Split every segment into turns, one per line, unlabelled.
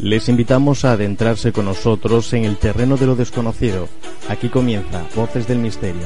Les invitamos a adentrarse con nosotros en el terreno de lo desconocido. Aquí comienza Voces del Misterio.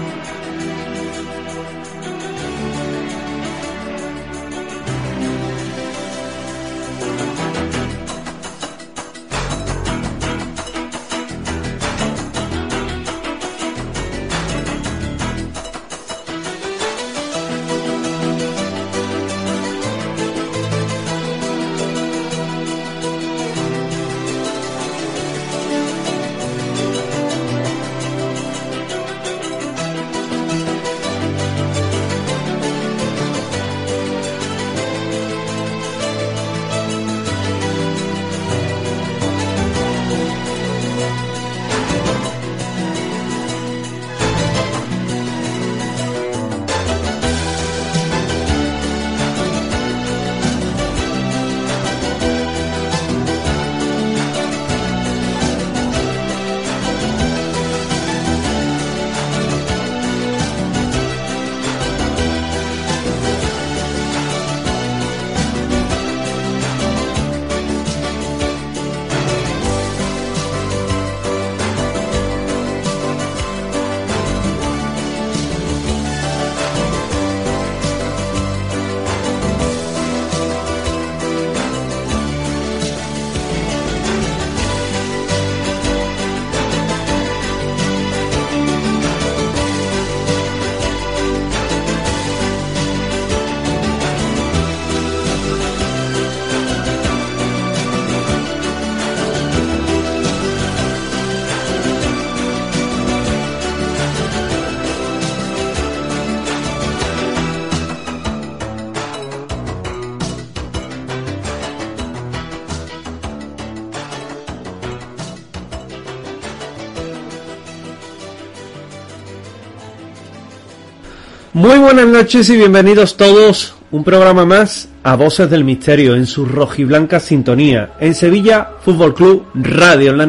Muy buenas noches y bienvenidos todos, un programa más a Voces del Misterio en su rojiblanca sintonía, en Sevilla Fútbol Club Radio, en la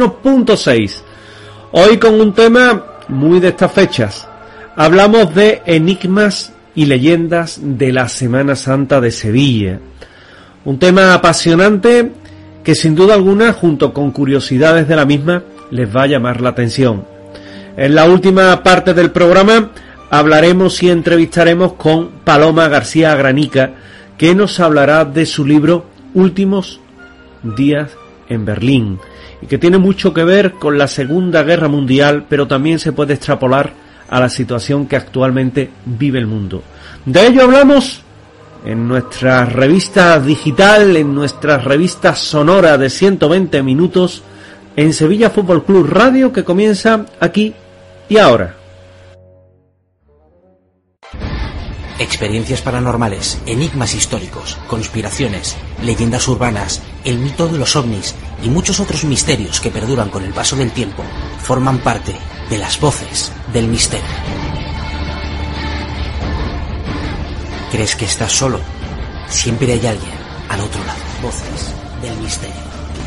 91.6. Hoy con un tema muy de estas fechas. Hablamos de enigmas y leyendas de la Semana Santa de Sevilla. Un tema apasionante que sin duda alguna, junto con curiosidades de la misma, les va a llamar la atención. En la última parte del programa hablaremos y entrevistaremos con Paloma García Granica, que nos hablará de su libro Últimos días en Berlín, y que tiene mucho que ver con la Segunda Guerra Mundial, pero también se puede extrapolar a la situación que actualmente vive el mundo. De ello hablamos en nuestra revista digital, en nuestra revista sonora de 120 minutos, en Sevilla Fútbol Club Radio, que comienza aquí y ahora.
Experiencias paranormales, enigmas históricos, conspiraciones, leyendas urbanas, el mito de los ovnis y muchos otros misterios que perduran con el paso del tiempo forman parte de las Voces del Misterio. ¿Crees que estás solo? Siempre hay alguien al otro lado. Voces del Misterio.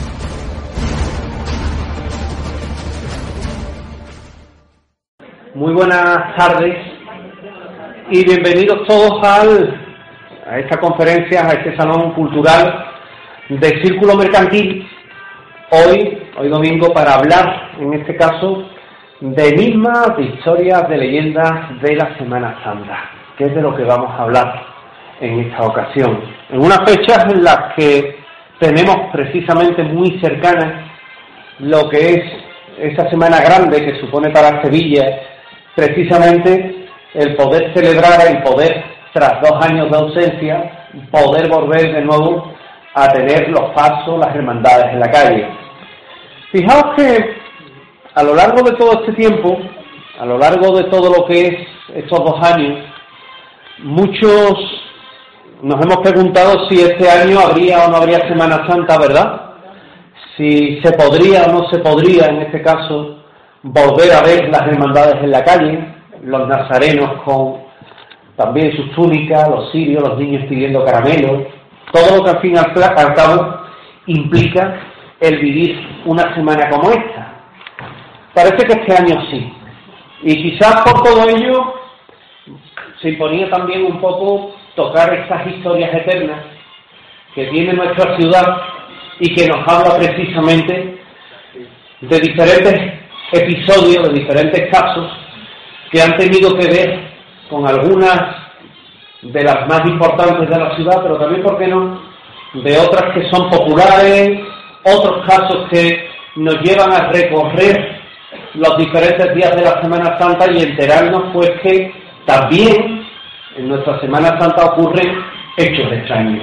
Muy buenas tardes y bienvenidos todos a esta conferencia, a este salón cultural del Círculo Mercantil, hoy domingo, para hablar, en este caso, de enigmas, de historias, de leyendas de la Semana Santa, que es de lo que vamos a hablar en esta ocasión. En unas fechas en las que tenemos precisamente muy cercanas lo que es esa semana grande que supone para Sevilla, precisamente el poder celebrar, el poder, tras 2 años de ausencia, poder volver de nuevo a tener los pasos, las hermandades en la calle. Fijaos que a lo largo de todo este tiempo, a lo largo de todo lo que es estos 2 años, muchos nos hemos preguntado si este año habría o no habría Semana Santa, ¿verdad? Si se podría o no se podría, en este caso, volver a ver las hermandades en la calle, los nazarenos con también sus túnicas, los cirios, los niños pidiendo caramelos, todo lo que al fin y al cabo implica el vivir una semana como esta. Parece que este año sí, y quizás por todo ello se imponía también un poco tocar estas historias eternas que tiene nuestra ciudad y que nos habla precisamente de diferentes episodios, de diferentes casos que han tenido que ver con algunas de las más importantes de la ciudad, pero también, ¿por qué no?, de otras que son populares, otros casos que nos llevan a recorrer los diferentes días de la Semana Santa y enterarnos pues que también en nuestra Semana Santa ocurren hechos extraños.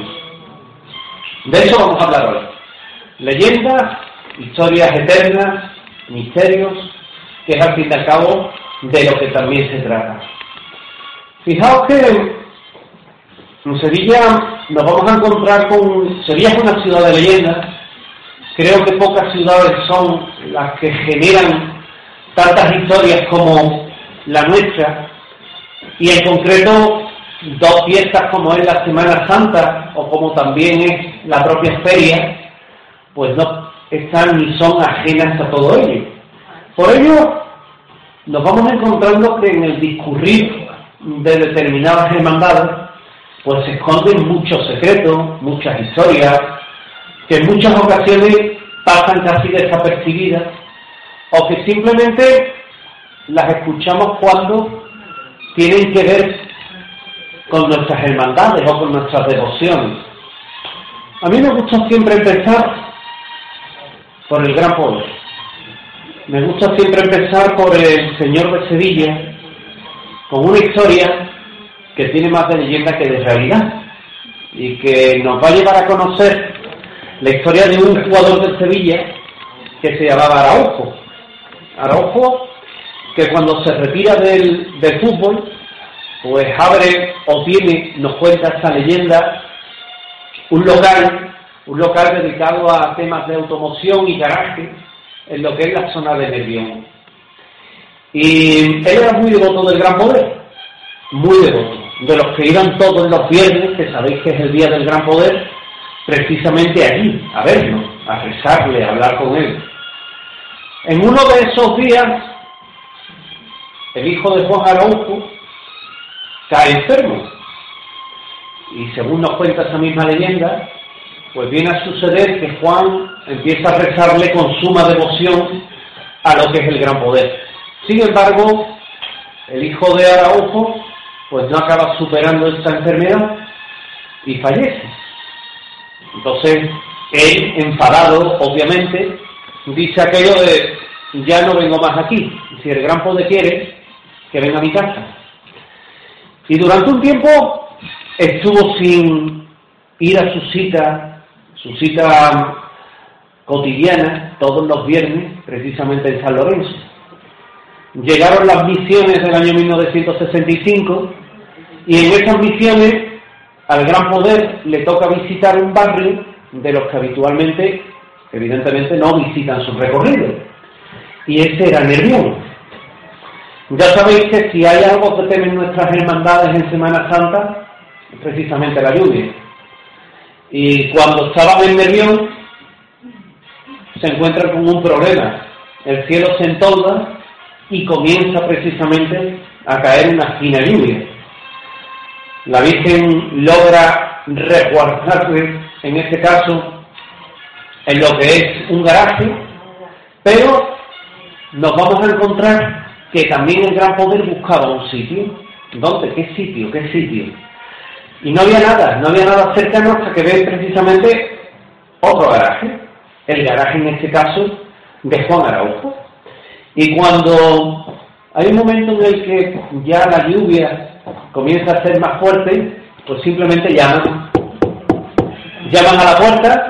De eso vamos a hablar hoy. Leyendas, historias eternas, misterios, que es al fin y al cabo de lo que también se trata. Fijaos que en Sevilla nos vamos a encontrar con... Sevilla es una ciudad de leyendas. Creo que pocas ciudades son las que generan tantas historias como la nuestra, y en concreto dos fiestas como es la Semana Santa o como también es la propia feria, pues no están ni son ajenas a todo ello. Por ello nos vamos encontrando que en el discurrir de determinadas hermandades pues se esconden muchos secretos, muchas historias que en muchas ocasiones pasan casi desapercibidas, o que simplemente las escuchamos cuando tienen que ver con nuestras hermandades o con nuestras devociones. A mí me gusta siempre empezar por el Gran Poder. Me gusta siempre empezar por el Señor de Sevilla, con una historia que tiene más de leyenda que de realidad, y que nos va a llevar a conocer la historia de un jugador de Sevilla que se llamaba Araujo. Araujo, que cuando se retira del fútbol, pues abre o tiene, nos cuenta esta leyenda, un local dedicado a temas de automoción y garaje en lo que es la zona de Nervión. Y él era muy devoto del Gran Poder, muy devoto, de los que iban todos los viernes, que sabéis que es el día del Gran Poder, precisamente allí, a verlo, a rezarle, a hablar con él. En uno de esos días, el hijo de Juan Araujo cae enfermo, y según nos cuenta esa misma leyenda, pues viene a suceder que Juan empieza a rezarle con suma devoción a lo que es el Gran Poder. Sin embargo, el hijo de Araujo pues no acaba superando esta enfermedad y fallece. Entonces, él, enfadado, obviamente, dice aquello de: ya no vengo más aquí, si el Gran Poder quiere, que venga a mi casa. Y durante un tiempo estuvo sin ir a su cita cotidiana, todos los viernes, precisamente en San Lorenzo. Llegaron las misiones del año 1965, y en esas misiones al Gran Poder le toca visitar un barrio de los que habitualmente, evidentemente, no visitan su recorrido, y ese era Nervión. Ya sabéis que si hay algo que temen nuestras hermandades en Semana Santa, es precisamente la lluvia. Y cuando estaban en Nervión, se encuentran con un problema. El cielo se entolda y comienza precisamente a caer una fina lluvia. La Virgen logra resguardarse, en este caso, en lo que es un garaje, pero nos vamos a encontrar que también el Gran Poder buscaba un sitio. ¿Dónde? ¿Qué sitio? ¿Qué sitio? Y no había nada cercano hasta que ven precisamente otro garaje, el garaje en este caso de Juan Araujo. Y cuando hay un momento en el que ya la lluvia comienza a ser más fuerte, pues simplemente llaman a la puerta.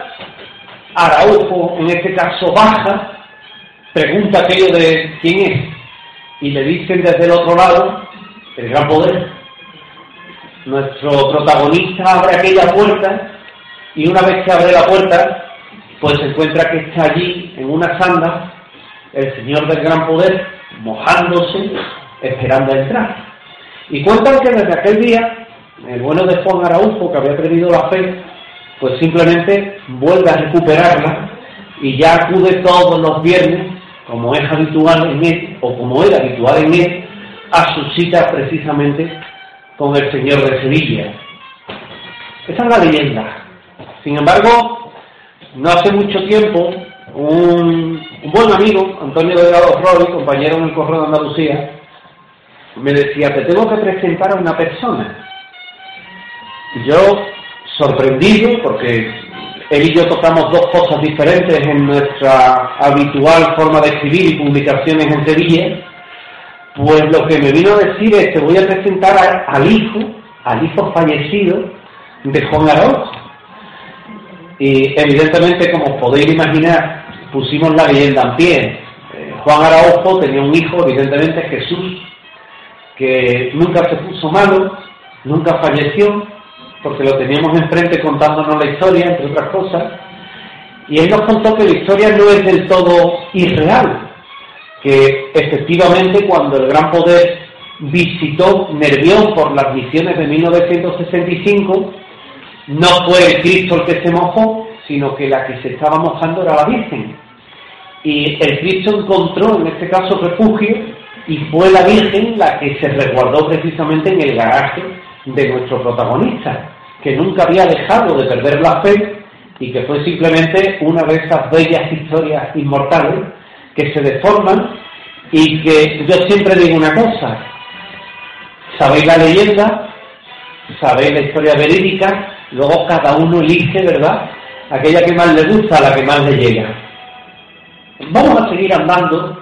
Araujo en este caso baja, pregunta aquello de quién es, y le dicen desde el otro lado: el Gran Poder. Nuestro protagonista abre aquella puerta, y una vez que abre la puerta, pues se encuentra que está allí, en una sanda, el señor del Gran Poder, mojándose, esperando a entrar. Y cuentan que desde aquel día, el bueno de Juan Araujo, que había perdido la fe, pues simplemente vuelve a recuperarla, y ya acude todos los viernes, como es habitual en él, o como era habitual en él, a sus citas precisamente con el Señor de Sevilla. Esa es la leyenda. Sin embargo, no hace mucho tiempo, un buen amigo, Antonio Delgado Roy, compañero en el Correo de Andalucía, me decía, te tengo que presentar a una persona. Y yo, sorprendido, porque él y yo tocamos dos cosas diferentes en nuestra habitual forma de escribir y publicaciones en Sevilla, pues lo que me vino a decir es, te voy a presentar al hijo fallecido de Juan Araujo. Y evidentemente, como podéis imaginar, pusimos la leyenda en pie. Juan Araujo tenía un hijo, evidentemente Jesús, que nunca se puso malo, nunca falleció, porque lo teníamos enfrente contándonos la historia, entre otras cosas, y él nos contó que la historia no es del todo irreal, que efectivamente cuando el Gran Poder visitó Nervión por las misiones de 1965, no fue el Cristo el que se mojó, sino que la que se estaba mojando era la Virgen. Y el Cristo encontró, en este caso, refugio, y fue la Virgen la que se resguardó precisamente en el garaje de nuestro protagonista, que nunca había dejado de perder la fe y que fue simplemente una de esas bellas historias inmortales que se deforman y que yo siempre digo una cosa, sabéis la leyenda, sabéis la historia verídica, luego cada uno elige, ¿verdad?, aquella que más le gusta, a la que más le llega. Vamos a seguir andando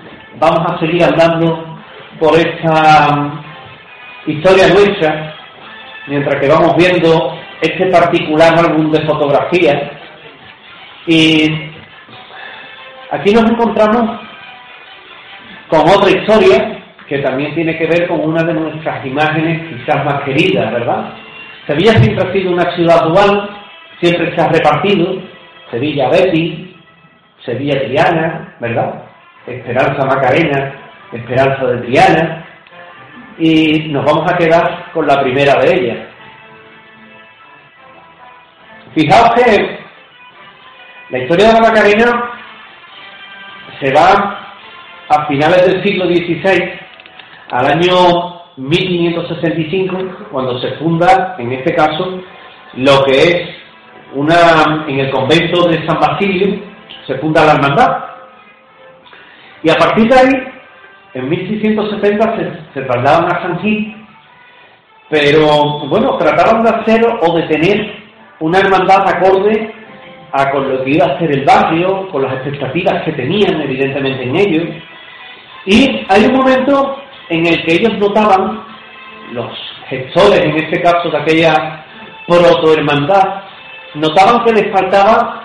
por esta historia nuestra, mientras que vamos viendo este particular álbum de fotografías, y aquí nos encontramos con otra historia que también tiene que ver con una de nuestras imágenes quizás más queridas, ¿verdad? Sevilla siempre ha sido una ciudad dual, siempre se ha repartido, Sevilla Betis, Sevilla Triana, ¿verdad? Esperanza Macarena, Esperanza de Triana, y nos vamos a quedar con la primera de ellas. Fijaos que la historia de la Macarena se va a finales del siglo XVI, al año 1565, cuando se funda, en este caso, lo que es en el convento de San Basilio, se funda la hermandad. Y a partir de ahí, en 1670 se trasladaron a San Gil, pero bueno, trataron de hacer o de tener una hermandad acorde a con lo que iba a ser el barrio, con las expectativas que tenían evidentemente en ellos. Y hay un momento en el que ellos notaban, los gestores en este caso de aquella protohermandad, notaban que les faltaba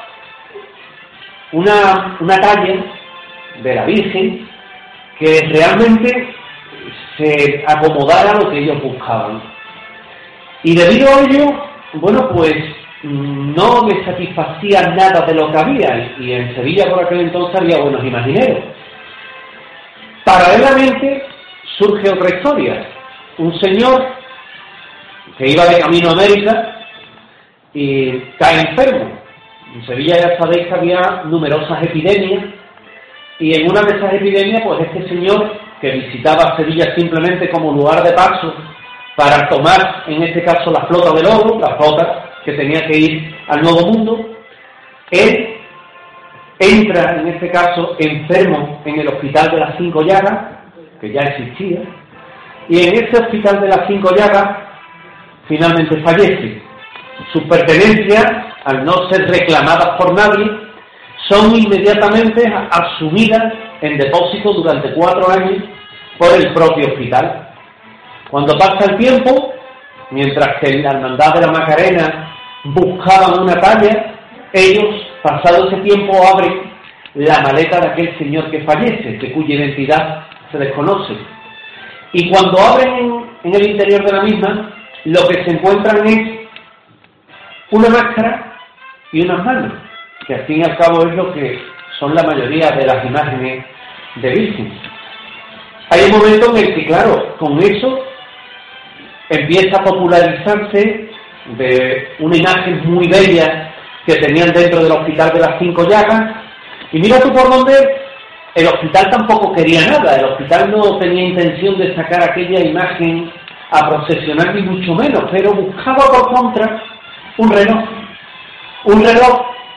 una talla de la Virgen que realmente se acomodara a lo que ellos buscaban. Y debido a ello, bueno, pues no les satisfacía nada de lo que había, y en Sevilla por aquel entonces había buenos imagineros. Paralelamente surge otra historia. Un señor que iba de camino a América y cae enfermo. En Sevilla ya sabéis que había numerosas epidemias, y en una de esas epidemias, pues este señor, que visitaba Sevilla simplemente como lugar de paso para tomar, en este caso, la flota del oro, la flota que tenía que ir al Nuevo Mundo, él entra, en este caso, enfermo en el Hospital de las Cinco Llagas, que ya existía, y en ese Hospital de las Cinco Llagas finalmente fallece. Sus pertenencias, al no ser reclamadas por nadie, son inmediatamente asumidas en depósito durante 4 años por el propio hospital. Cuando pasa el tiempo, mientras que en la Hermandad de la Macarena buscaban una talla, ellos, pasado ese tiempo, abren la maleta de aquel señor que fallece, de cuya identidad se desconoce. Y cuando abren en el interior de la misma, lo que se encuentran es una máscara y unas manos, que al fin y al cabo es lo que son la mayoría de las imágenes de Virgen. Hay un momento en el que, claro, con eso empieza a popularizarse de una imagen muy bella que tenían dentro del Hospital de las Cinco Llagas, y mira tú por dónde el hospital tampoco quería nada. El hospital no tenía intención de sacar aquella imagen a procesionar, ni mucho menos, pero buscaba por contra un reloj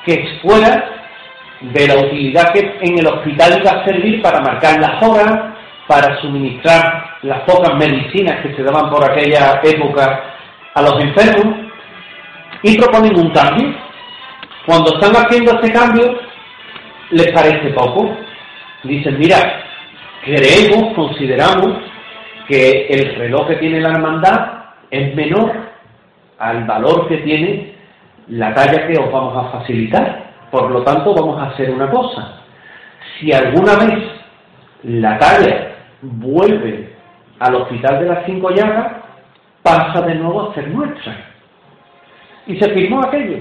que fuera de la utilidad que en el hospital iba a servir para marcar las horas, para suministrar las pocas medicinas que se daban por aquella época a los enfermos, y proponen un cambio. Cuando están haciendo ese cambio, les parece poco. Dicen, mira, consideramos que el reloj que tiene la hermandad es menor al valor que tiene la talla que os vamos a facilitar. Por lo tanto, vamos a hacer una cosa. Si alguna vez la talla vuelve al Hospital de las 5 Llagas, pasa de nuevo a ser nuestra. Y se firmó aquello.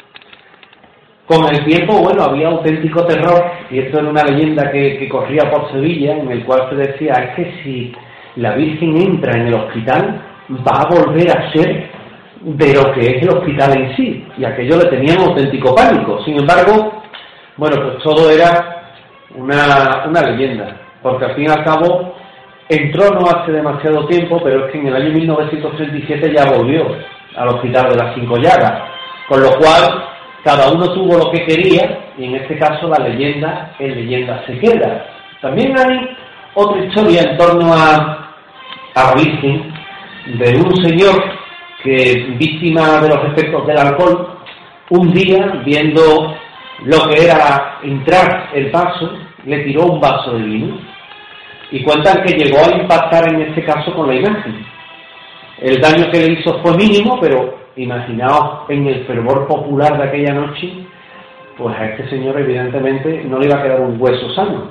Con el tiempo, bueno, había auténtico terror, y esto era una leyenda que corría por Sevilla, en el cual se decía, es que si la Virgen entra en el hospital, va a volver a ser de lo que es el hospital en sí, y aquello le tenían auténtico pánico. Sin embargo, bueno, pues todo era una leyenda, porque al fin y al cabo entró no hace demasiado tiempo, pero es que en el año 1937 ya volvió al Hospital de las 5 Llagas, con lo cual cada uno tuvo lo que quería, y en este caso la leyenda en leyenda se queda. También hay otra historia en torno a la Virgen, de un señor que, víctima de los efectos del alcohol, un día, viendo lo que era entrar el vaso, le tiró un vaso de vino, y cuentan que llegó a impactar en este caso con la imagen. El daño que le hizo fue mínimo, pero imaginaos en el fervor popular de aquella noche, pues a este señor evidentemente no le iba a quedar un hueso sano.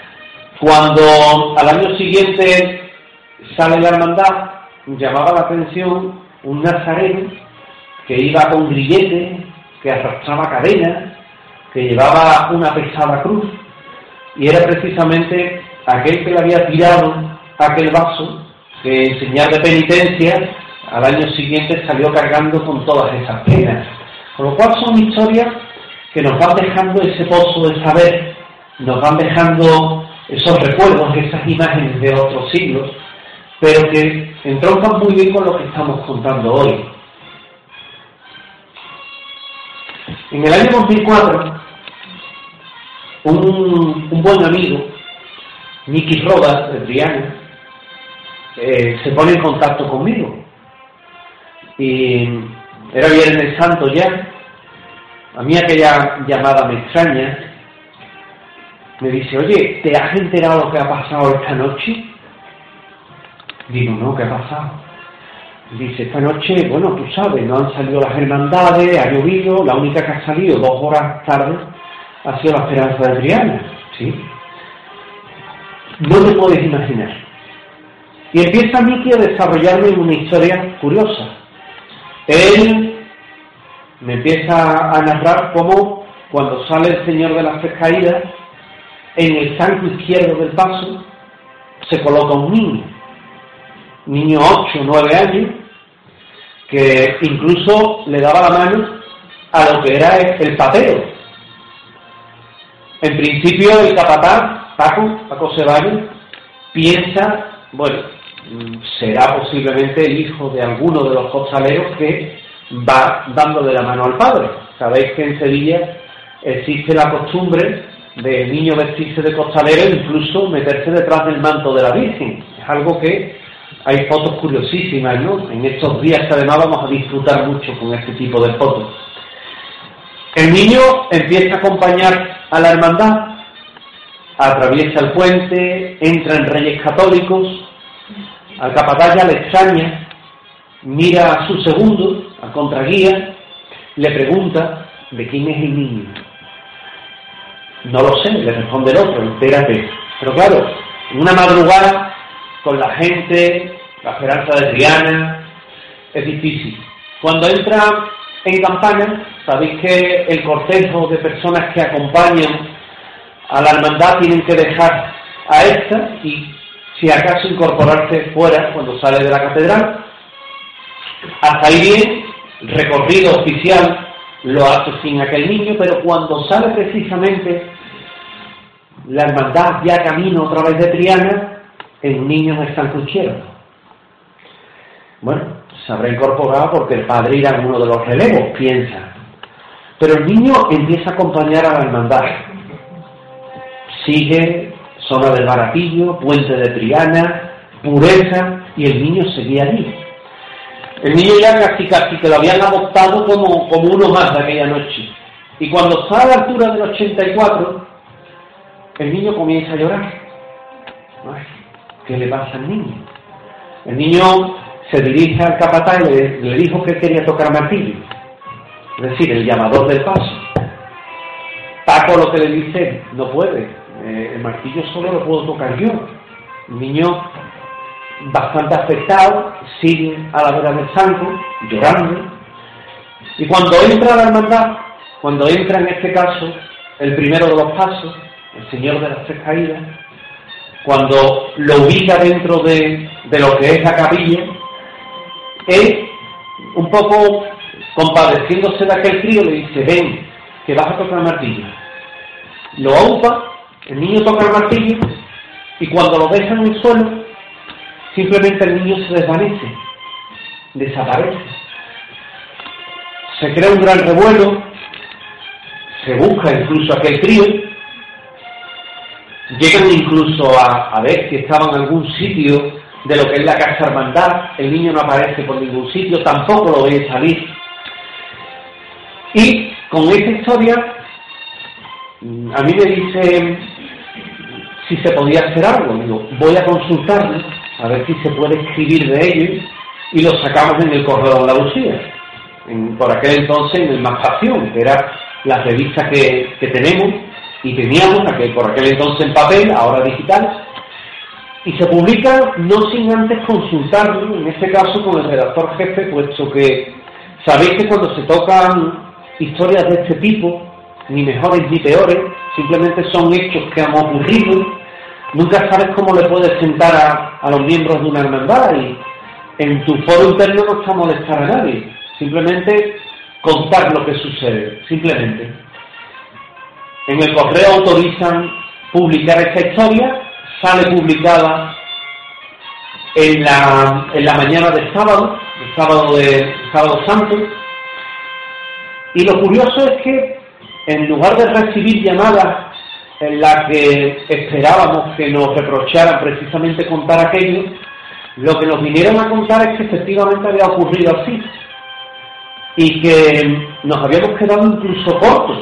Cuando al año siguiente sale la hermandad, llamaba la atención un nazareno que iba con grillete, que arrastraba cadenas, que llevaba una pesada cruz, y era precisamente aquel que le había tirado aquel vaso, que en señal de penitencia al año siguiente salió cargando con todas esas penas. Con lo cual son historias que nos van dejando ese pozo de saber, nos van dejando esos recuerdos, esas imágenes de otros siglos, pero que entroncan muy bien con lo que estamos contando hoy. En el año 2004, un buen amigo, Miki Rodas, de Triana, se pone en contacto conmigo. Y era Viernes Santo ya. A mí aquella llamada me extraña. Me dice, oye, ¿te has enterado lo que ha pasado esta noche? Digo, no, ¿qué ha pasado? Dice, esta noche, bueno, tú sabes, no han salido las hermandades, ha llovido, la única que ha salido 2 horas tarde ha sido la Esperanza de Triana. ¿Sí? No te puedes imaginar. Y empieza Miki a desarrollarme una historia curiosa. Él me empieza a narrar cómo cuando sale el Señor de las Tres Caídas, en el zanco izquierdo del paso se coloca un niño 8 o 9 años, que incluso le daba la mano a lo que era el patero. En principio el capataz, Paco Ceballos, piensa, bueno, será posiblemente el hijo de alguno de los costaleros que va dándole la mano al padre. Sabéis que en Sevilla existe la costumbre del niño vestirse de costalero e incluso meterse detrás del manto de la Virgen. Es algo que hay fotos curiosísimas, ¿no? En estos días que además vamos a disfrutar mucho con este tipo de fotos. El niño empieza a acompañar a la hermandad, atraviesa el puente, entra en Reyes Católicos. Al capataz ya le extraña, mira a su segundo, al contraguía, le pregunta de quién es el niño. No lo sé, le responde el otro, entérate. Pero claro, en una madrugada, con la gente, la Esperanza de Triana, es difícil. Cuando entra en campana, sabéis que el cortejo de personas que acompañan a la hermandad tienen que dejar a esta y si acaso incorporarse fuera cuando sale de la catedral. Hasta ahí bien, el recorrido oficial lo hace sin aquel niño, pero cuando sale precisamente la hermandad ya camino otra vez de Triana, el niño no está en cruciero. Bueno, se habrá incorporado porque el padre irá en uno de los relevos, piensa. Pero el niño empieza a acompañar a la hermandad. Sigue zona del Baratillo, Puente de Triana, Pureza, y el niño seguía allí. El niño ya casi que lo habían adoptado como uno más de aquella noche. Y cuando está a la altura del 84, el niño comienza a llorar. Ay, ¿qué le pasa al niño? El niño se dirige al capataz y le dijo que quería tocar martillo. Es decir, el llamador del paso. Paco lo que le dice, no puede, el martillo solo lo puedo tocar yo. El niño, bastante afectado, sigue a la vera del santo, llorando. Y cuando entra a la hermandad, cuando entra en este caso el primero de los pasos, el Señor de las Tres Caídas, cuando lo ubica dentro de lo que es la capilla, él, un poco compadeciéndose de aquel crío, le dice, ven, que vas a tocar el martillo. Lo aupa, el niño toca el martillo, y cuando lo deja en el suelo, simplemente el niño se desvanece, desaparece. Se crea un gran revuelo, se busca incluso aquel crío, llegan incluso a ver si estaba en algún sitio de lo que es la casa hermandad, el niño no aparece por ningún sitio, tampoco lo ve salir. Y con esta historia, a mí me dice si se podía hacer algo. Digo, voy a consultarle, a ver si se puede escribir de ello, y lo sacamos en el Correo de Andalucía. Por aquel entonces en el Más Pasión, que era la revista que tenemos y teníamos, por aquel entonces en papel, ahora digital, y se publica no sin antes consultarlo, en este caso con el redactor jefe, puesto que sabéis que cuando se tocan historias de este tipo, ni mejores ni peores, simplemente son hechos que han ocurrido, nunca sabes cómo le puedes sentar a los miembros de una hermandad, y en tu foro interno no está a molestar a nadie, simplemente contar lo que sucede, simplemente. En el correo autorizan publicar esta historia, sale publicada en la mañana del sábado, sábado santo, y lo curioso es que en lugar de recibir llamadas en las que esperábamos que nos reprocharan precisamente contar aquello, lo que nos vinieron a contar es que efectivamente había ocurrido así y que nos habíamos quedado incluso cortos.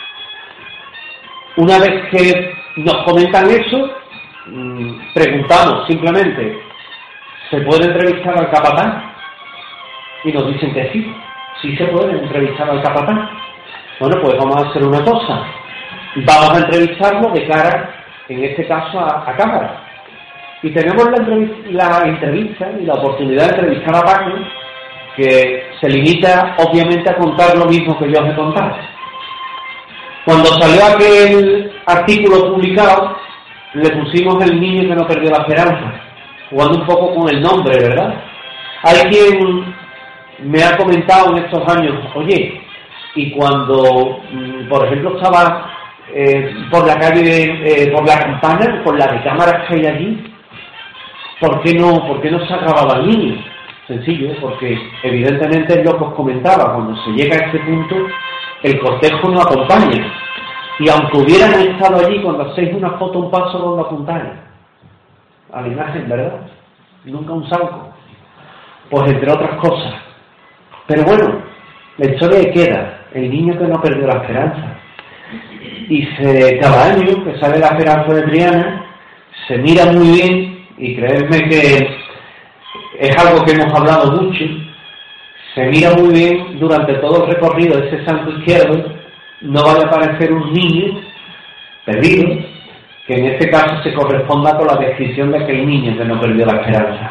Una vez que nos comentan eso, preguntamos simplemente, ¿se puede entrevistar al capataz? Y nos dicen que sí se puede entrevistar al capataz. Bueno, pues vamos a hacer una cosa, vamos a entrevistarlo de cara, en este caso, a cámara. Y tenemos la entrevista y la oportunidad de entrevistar a Paco, que se limita obviamente a contar lo mismo que yo os he contado. Cuando salió aquel artículo publicado, le pusimos El niño que no perdió la esperanza, jugando un poco con el nombre, ¿verdad? Hay quien me ha comentado en estos años, oye, y cuando, por ejemplo, estaba por la calle, por la campana, por las cámaras que hay allí, ¿por qué no se ha grabado al niño? Sencillo, porque evidentemente es lo que os comentaba, cuando se llega a este punto, el cortejo no acompaña. Y aunque hubieran estado allí, cuando hacéis una foto, un paso, ¿dónde apuntáis? A la imagen, ¿verdad? Nunca un salto. Pues entre otras cosas. Pero bueno, la historia queda, el niño que no perdió la esperanza. Y cada año que sale la esperanza de Triana, se mira muy bien, y creedme que es algo que hemos hablado mucho, se mira muy bien durante todo el recorrido de ese santo izquierdo, no vaya a aparecer un niño perdido, que en este caso se corresponda con la descripción de aquel niño que no perdió la esperanza.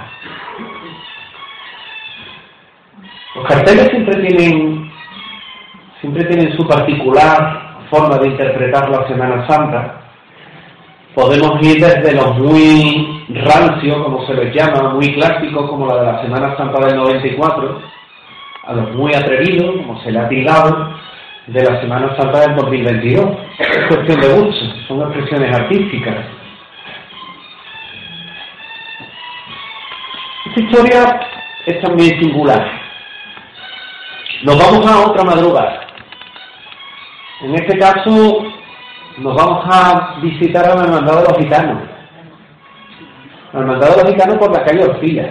Los carteles siempre tienen su particular forma de interpretar la Semana Santa. Podemos ir desde los muy rancios, como se les llama, muy clásicos, como la de la Semana Santa del 94, a los muy atrevidos, como se le ha tildado, de la Semana Santa del 2022. Es cuestión de gusto, son expresiones artísticas. Esta historia es también singular. Nos vamos a otra madrugada. En este caso nos vamos a visitar a la Hermandad de los Gitanos. La Hermandad de los Gitanos por la calle Orfila.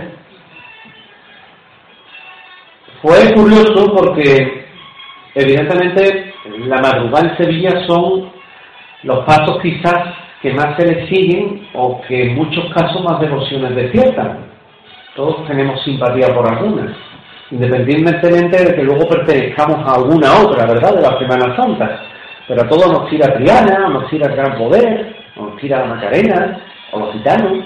Fue curioso porque evidentemente la madrugada en Sevilla son los pasos quizás que más se le siguen o que en muchos casos más devociones despiertan. Todos tenemos simpatía por algunas, independientemente de que luego pertenezcamos a alguna otra, ¿verdad?, de la Semana Santa. Pero a todos nos tira Triana, nos tira el Gran Poder, nos tira la Macarena, o los Gitanos.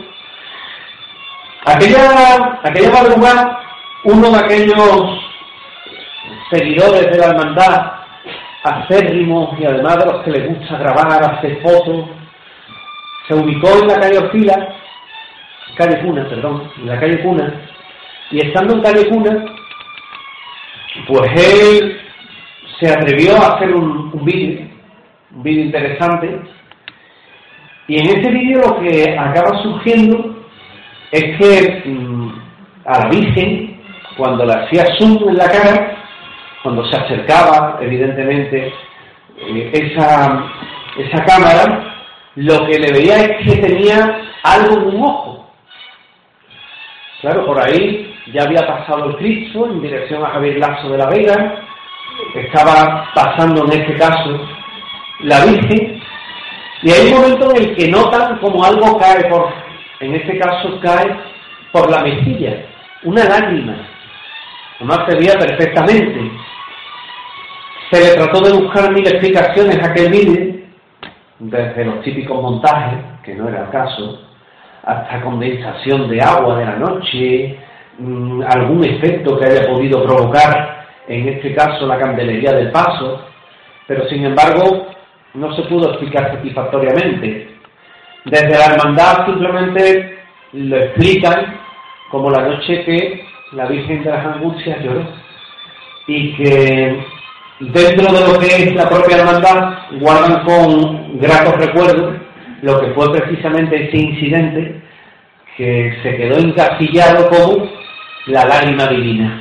Aquella madrugada, uno de aquellos seguidores de la hermandad, acérrimos y además de los que les gusta grabar, hacer fotos, se ubicó en la calle Orfila, en la calle Cuna, y estando en calle Cuna, pues él se atrevió a hacer un vídeo interesante, y en ese vídeo lo que acaba surgiendo es que a la Virgen, cuando le hacía zoom en la cara, cuando se acercaba, evidentemente, esa cámara, lo que le veía es que tenía algo en un ojo. Claro, por ahí ya había pasado el Cristo en dirección a Javier Lasso de la Vega, estaba pasando en este caso la Virgen, y hay un momento en el que notan como algo cae en este caso cae por la mejilla, una lágrima. Además se veía perfectamente. Se le trató de buscar mil explicaciones a aquel vídeo, desde los típicos montajes, que no era el caso, hasta condensación de agua de la noche, algún efecto que haya podido provocar, en este caso, la candelería del paso, pero sin embargo no se pudo explicar satisfactoriamente. Desde la hermandad simplemente lo explican como la noche que la Virgen de las Angustias lloró, y que dentro de lo que es la propia hermandad guardan con gratos recuerdos lo que fue precisamente ese incidente que se quedó encasillado como la lágrima divina.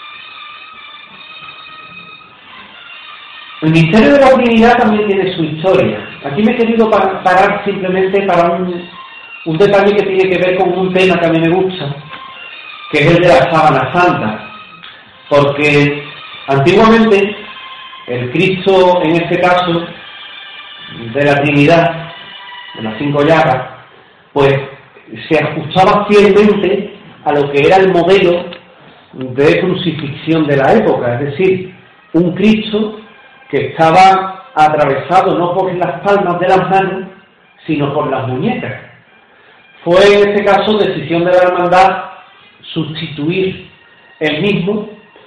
El misterio de la Trinidad también tiene su historia. Aquí me he querido parar simplemente para un detalle que tiene que ver con un tema que a mí me gusta, que es el de la sábana santa, porque antiguamente el Cristo, en este caso, de la Trinidad, de las 5 llagas, pues se ajustaba fielmente a lo que era el modelo de crucifixión de la época, es decir, un Cristo que estaba atravesado no por las palmas de las manos, sino por las muñecas. Fue en este caso decisión de la hermandad sustituir el mismo,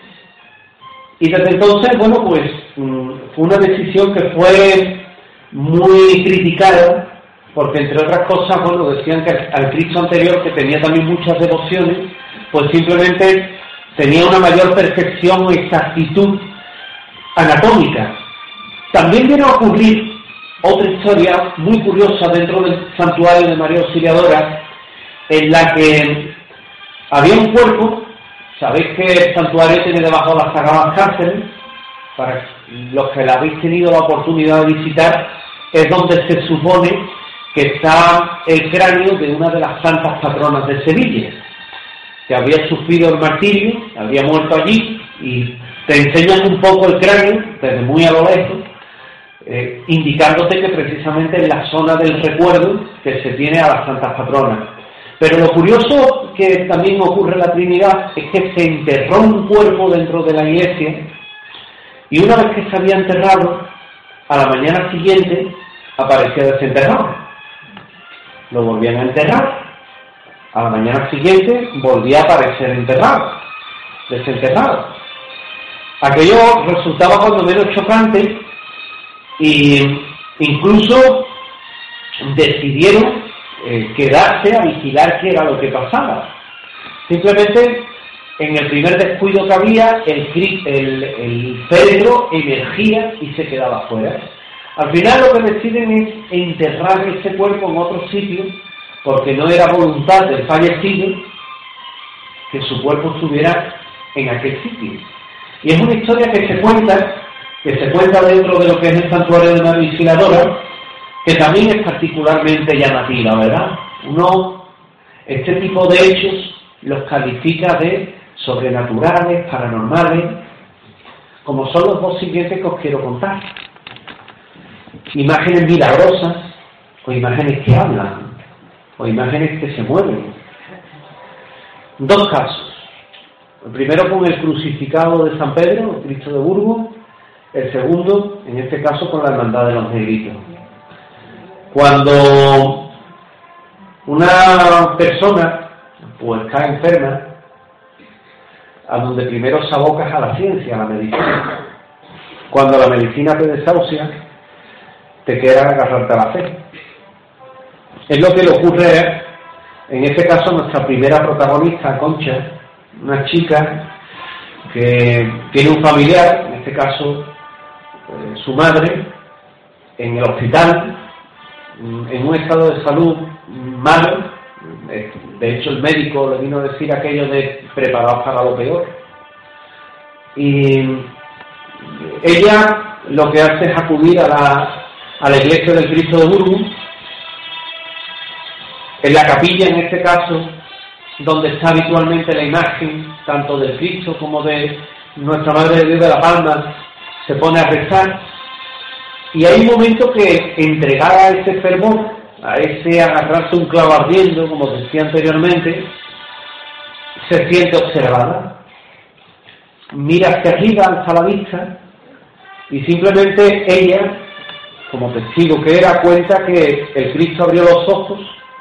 y desde entonces, bueno, pues fue una decisión que fue muy criticada, porque entre otras cosas, bueno, decían que al Cristo anterior, que tenía también muchas devociones, pues simplemente tenía una mayor perfección o exactitud anatómica. También viene a ocurrir otra historia muy curiosa dentro del santuario de María Auxiliadora, en la que había un cuerpo. Sabéis que el santuario tiene debajo las Sagradas Cárceles. Para los que la habéis tenido la oportunidad de visitar, es donde se supone que está el cráneo de una de las santas patronas de Sevilla, que había sufrido el martirio, había muerto allí, y te enseñan un poco el cráneo desde muy a lo lejos, indicándote que precisamente es la zona del recuerdo que se tiene a las santas patronas. Pero lo curioso que también ocurre en la Trinidad es que se enterró un cuerpo dentro de la iglesia, y una vez que se había enterrado, a la mañana siguiente aparecía desenterrado. Lo volvían a enterrar. A la mañana siguiente volvía a aparecer enterrado, desenterrado. Aquello resultaba cuando menos chocante, y incluso decidieron quedarse a vigilar qué era lo que pasaba. Simplemente, en el primer descuido que había, el féretro emergía y se quedaba fuera. Al final lo que deciden es enterrar ese cuerpo en otro sitio, porque no era voluntad del fallecido que su cuerpo estuviera en aquel sitio. Y es una historia que se cuenta que se cuenta dentro de lo que es el santuario de una Visitadora, que también es particularmente llamativa, ¿verdad? Uno, este tipo de hechos los califica de sobrenaturales, paranormales, como son los dos siguientes que os quiero contar. Imágenes milagrosas, o imágenes que hablan, o imágenes que se mueven. Dos casos. El primero con el crucificado de San Pedro, el Cristo de Burgos. El segundo, en este caso, con la Hermandad de los Negritos. Cuando una persona pues cae enferma, a donde primero se aboca a la ciencia, a la medicina. Cuando la medicina te desahucia, te queda agarrarte a la fe. Es lo que le ocurre, en este caso, a nuestra primera protagonista, Concha, una chica que tiene un familiar, en este caso su madre, en el hospital, en un estado de salud malo. De hecho, el médico le vino a decir aquello de preparados para lo peor. Y ella lo que hace es acudir a la iglesia del Cristo de Burgos, en la capilla, en este caso, donde está habitualmente la imagen tanto del Cristo como de Nuestra Madre de Dios de la Palma. Se pone a rezar, y hay un momento que, entregada a ese fervor, a ese agarrarse un clavo ardiendo, como decía anteriormente, se siente observada. Mira hacia arriba, alza la vista, y simplemente ella, como testigo que era, cuenta que el Cristo abrió los ojos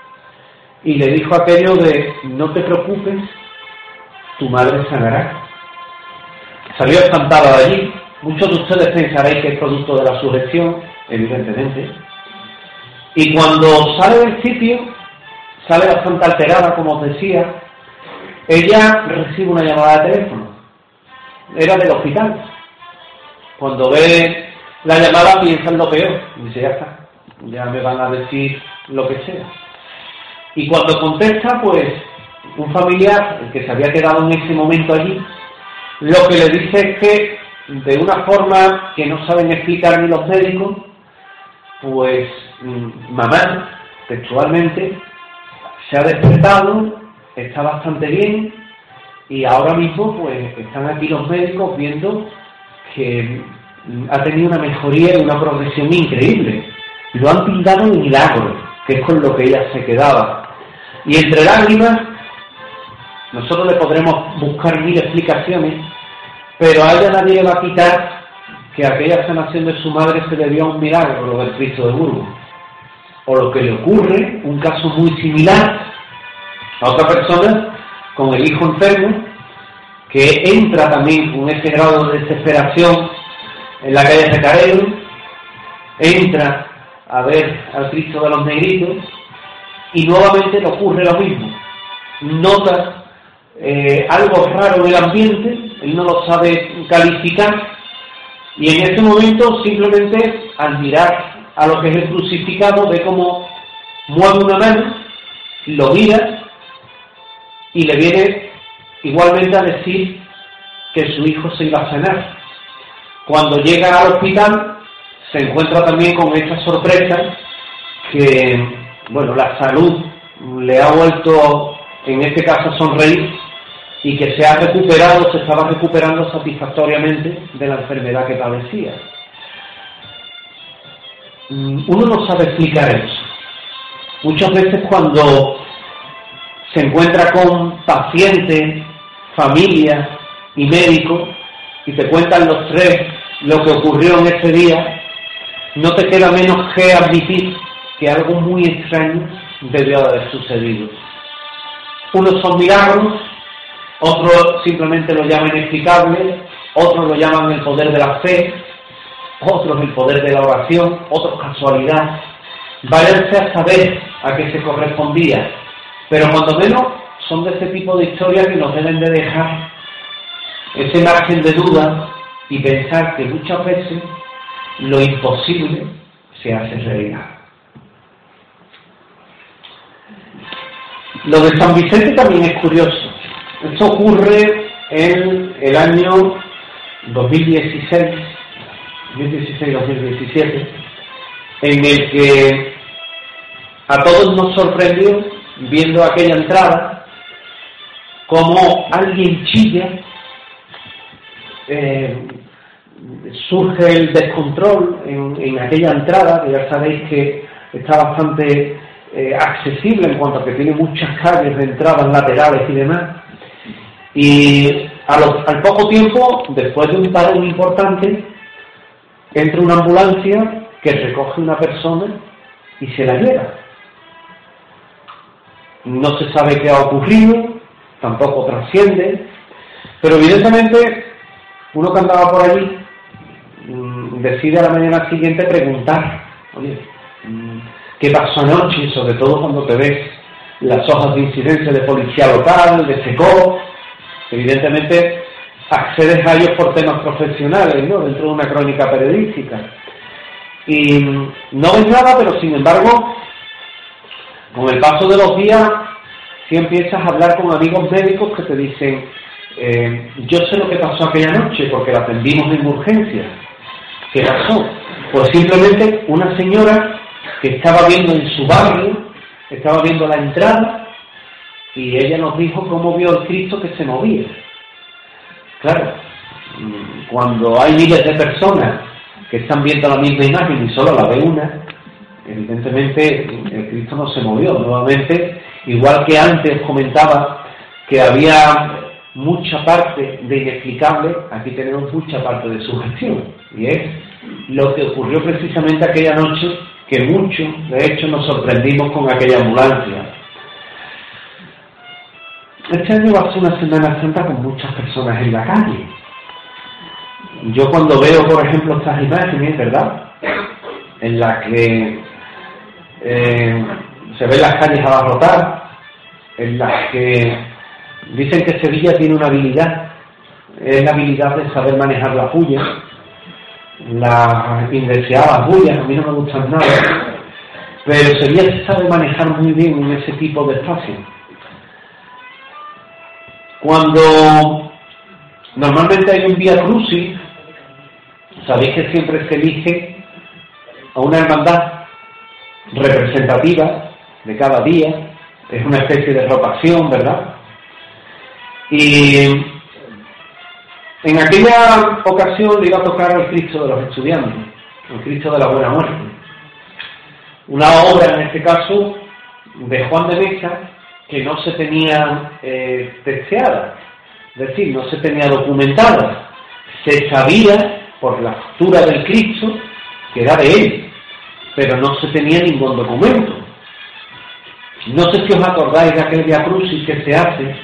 y le dijo aquello de: no te preocupes, tu madre sanará. Salió espantada de allí. Muchos de ustedes pensaréis que es producto de la sugestión, evidentemente. Y cuando sale del sitio, sale bastante alterada, como os decía. Ella recibe una llamada de teléfono. Era del hospital. Cuando ve la llamada, piensa en lo peor. Y dice: ya está, ya me van a decir lo que sea. Y cuando contesta, pues, un familiar, el que se había quedado en ese momento allí, lo que le dice es que, de una forma que no saben explicar ni los médicos, pues mamá, textualmente, se ha despertado, está bastante bien, y ahora mismo pues están aquí los médicos viendo que ha tenido una mejoría y una progresión increíble. Lo han tildado de milagro, que es con lo que ella se quedaba. Y entre lágrimas, nosotros le podremos buscar mil explicaciones, pero a ella nadie le va a quitar que aquella sanación de su madre se debió a un milagro, lo del Cristo de Burgos. O lo que le ocurre, un caso muy similar a otra persona con el hijo enfermo, que entra también con ese grado de desesperación en la calle Recarero, entra a ver al Cristo de los Negritos, y nuevamente le ocurre lo mismo. Nota algo raro en el ambiente, él no lo sabe calificar, y en ese momento simplemente al mirar a lo que es el crucificado ve cómo mueve una mano, lo mira y le viene igualmente a decir que su hijo se iba a sanar. Cuando llega al hospital se encuentra también con esta sorpresa que, bueno, la salud le ha vuelto, en este caso, a sonreír, y que se ha recuperado, se estaba recuperando satisfactoriamente de la enfermedad que padecía. Uno no sabe explicar eso. Muchas veces cuando se encuentra con pacientes, familias y médicos, y te cuentan los tres lo que ocurrió en ese día, no te queda menos que admitir que algo muy extraño debió haber sucedido. Unos son milagros, otros simplemente lo llaman inexplicable, otros lo llaman el poder de la fe, otros el poder de la oración, otros casualidad. Váyanse a saber a qué se correspondía, pero cuando menos son de ese tipo de historias que nos deben de dejar ese margen de duda y pensar que muchas veces lo imposible se hace realidad. Lo de San Vicente también es curioso. Esto ocurre en el año 2016, 2016-2017, en el que a todos nos sorprendió, viendo aquella entrada, como alguien chilla, surge el descontrol en aquella entrada, que ya sabéis que está bastante accesible en cuanto a que tiene muchas calles de entradas laterales y demás, y al poco tiempo, después de un parón importante, entra una ambulancia que recoge una persona y se la lleva. No se sabe qué ha ocurrido, tampoco trasciende, pero evidentemente uno que andaba por allí decide a la mañana siguiente preguntar, oye, ¿qué pasó anoche? Sobre todo cuando te ves las hojas de incidencia de policía local, de SECO. Evidentemente accedes a ellos por temas profesionales, ¿no?, dentro de una crónica periodística. Y no ves nada, pero sin embargo, con el paso de los días, si empiezas a hablar con amigos médicos que te dicen, yo sé lo que pasó aquella noche porque la atendimos en urgencia. ¿Qué pasó? Pues simplemente una señora que estaba viendo en su barrio, estaba viendo la entrada, y ella nos dijo cómo vio el Cristo que se movía. Claro, cuando hay miles de personas que están viendo la misma imagen y solo la ve una, evidentemente el Cristo no se movió. Nuevamente, igual que antes comentaba que había mucha parte de inexplicable, aquí tenemos mucha parte de sugestión, y es lo que ocurrió precisamente aquella noche, que muchos, de hecho, nos sorprendimos con aquella ambulancia. Este año va a ser una Semana Santa con muchas personas en la calle. Yo cuando veo, por ejemplo, estas imágenes, ¿verdad?, en las que se ven las calles abarrotadas, en las que dicen que Sevilla tiene una habilidad, es la habilidad de saber manejar la bulla, las indeseadas bullas, a mí no me gustan nada, pero Sevilla se sabe manejar muy bien en ese tipo de espacios. Cuando normalmente hay un vía crucis, sabéis que siempre se elige a una hermandad representativa de cada día, es una especie de rotación, ¿verdad? Y en aquella ocasión le iba a tocar al Cristo de los Estudiantes, el Cristo de la Buena Muerte, una obra en este caso de Juan de Mesa, que no se tenía testeada, es decir, no se tenía documentada. Se sabía por la factura del Cristo que era de él, pero no se tenía ningún documento. No sé si os acordáis de aquel Via Crucis que se hace.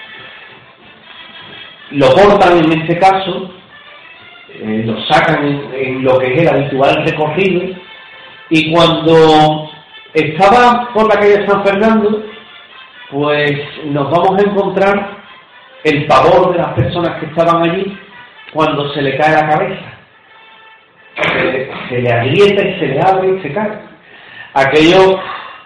Lo cortan en este caso, lo sacan en lo que es el habitual recorrido, y cuando estaba por la calle San Fernando, pues nos vamos a encontrar el pavor de las personas que estaban allí cuando se le cae la cabeza. Se le agrieta y se le abre y se cae. Aquello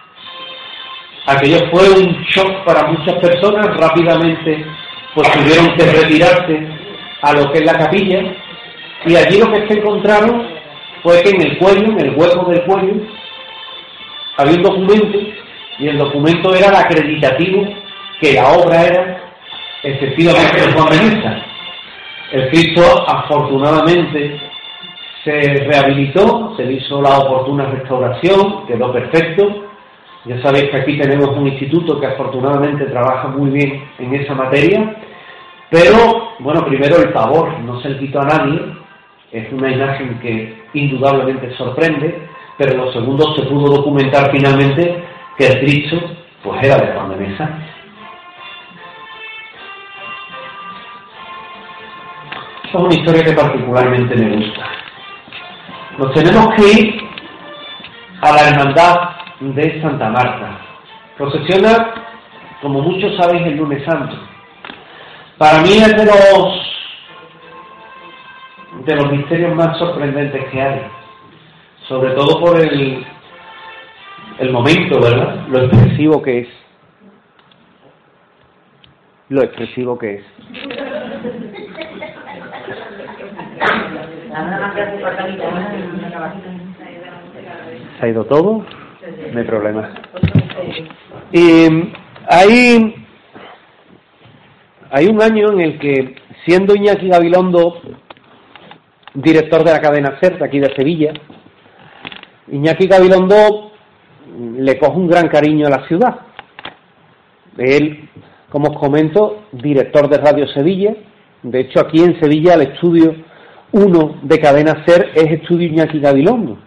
fue un shock para muchas personas. Rápidamente pues tuvieron que retirarse a lo que es la capilla, y allí lo que se encontraron fue que en el cuello, en el hueco del cuello, había un documento, y el documento era el acreditativo que la obra era efectivamente de Juan de Mesa. El Cristo afortunadamente se rehabilitó, se le hizo la oportuna restauración, quedó perfecto. Ya sabéis que aquí tenemos un instituto que afortunadamente trabaja muy bien en esa materia, pero bueno, primero el pavor no se le quitó a nadie, es una imagen que indudablemente sorprende, pero lo segundo, se pudo documentar finalmente que el Cristo pues era de Juan de Mesa. Esta es una historia que particularmente me gusta. Nos tenemos que ir a la hermandad de Santa Marta. Procesiona, como muchos sabéis, el Lunes Santo. Para mí es de los misterios más sorprendentes que hay, sobre todo por el momento, ¿verdad? Lo expresivo que es. ¿Se ha ido todo? No hay problema. Y hay un año en el que, siendo Iñaki Gabilondo director de la cadena SER, de aquí de Sevilla, Iñaki Gabilondo le coge un gran cariño a la ciudad. Él, como os comento, director de Radio Sevilla. De hecho, aquí en Sevilla el estudio 1 de cadena SER es Estudio Iñaki Gabilondo.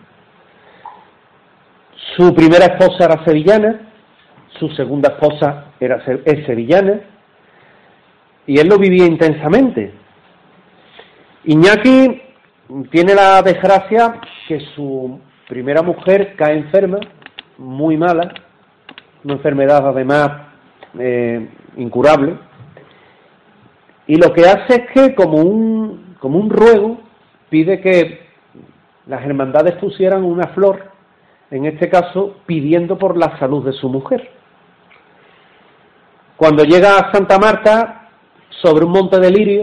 Su primera esposa era sevillana, su segunda esposa es sevillana, y él lo vivía intensamente. Iñaki tiene la desgracia que su primera mujer cae enferma, muy mala, una enfermedad además incurable, y lo que hace es que como un ruego pide que las hermandades pusieran una flor, en este caso pidiendo por la salud de su mujer. Cuando llega a Santa Marta, sobre un monte de lirio,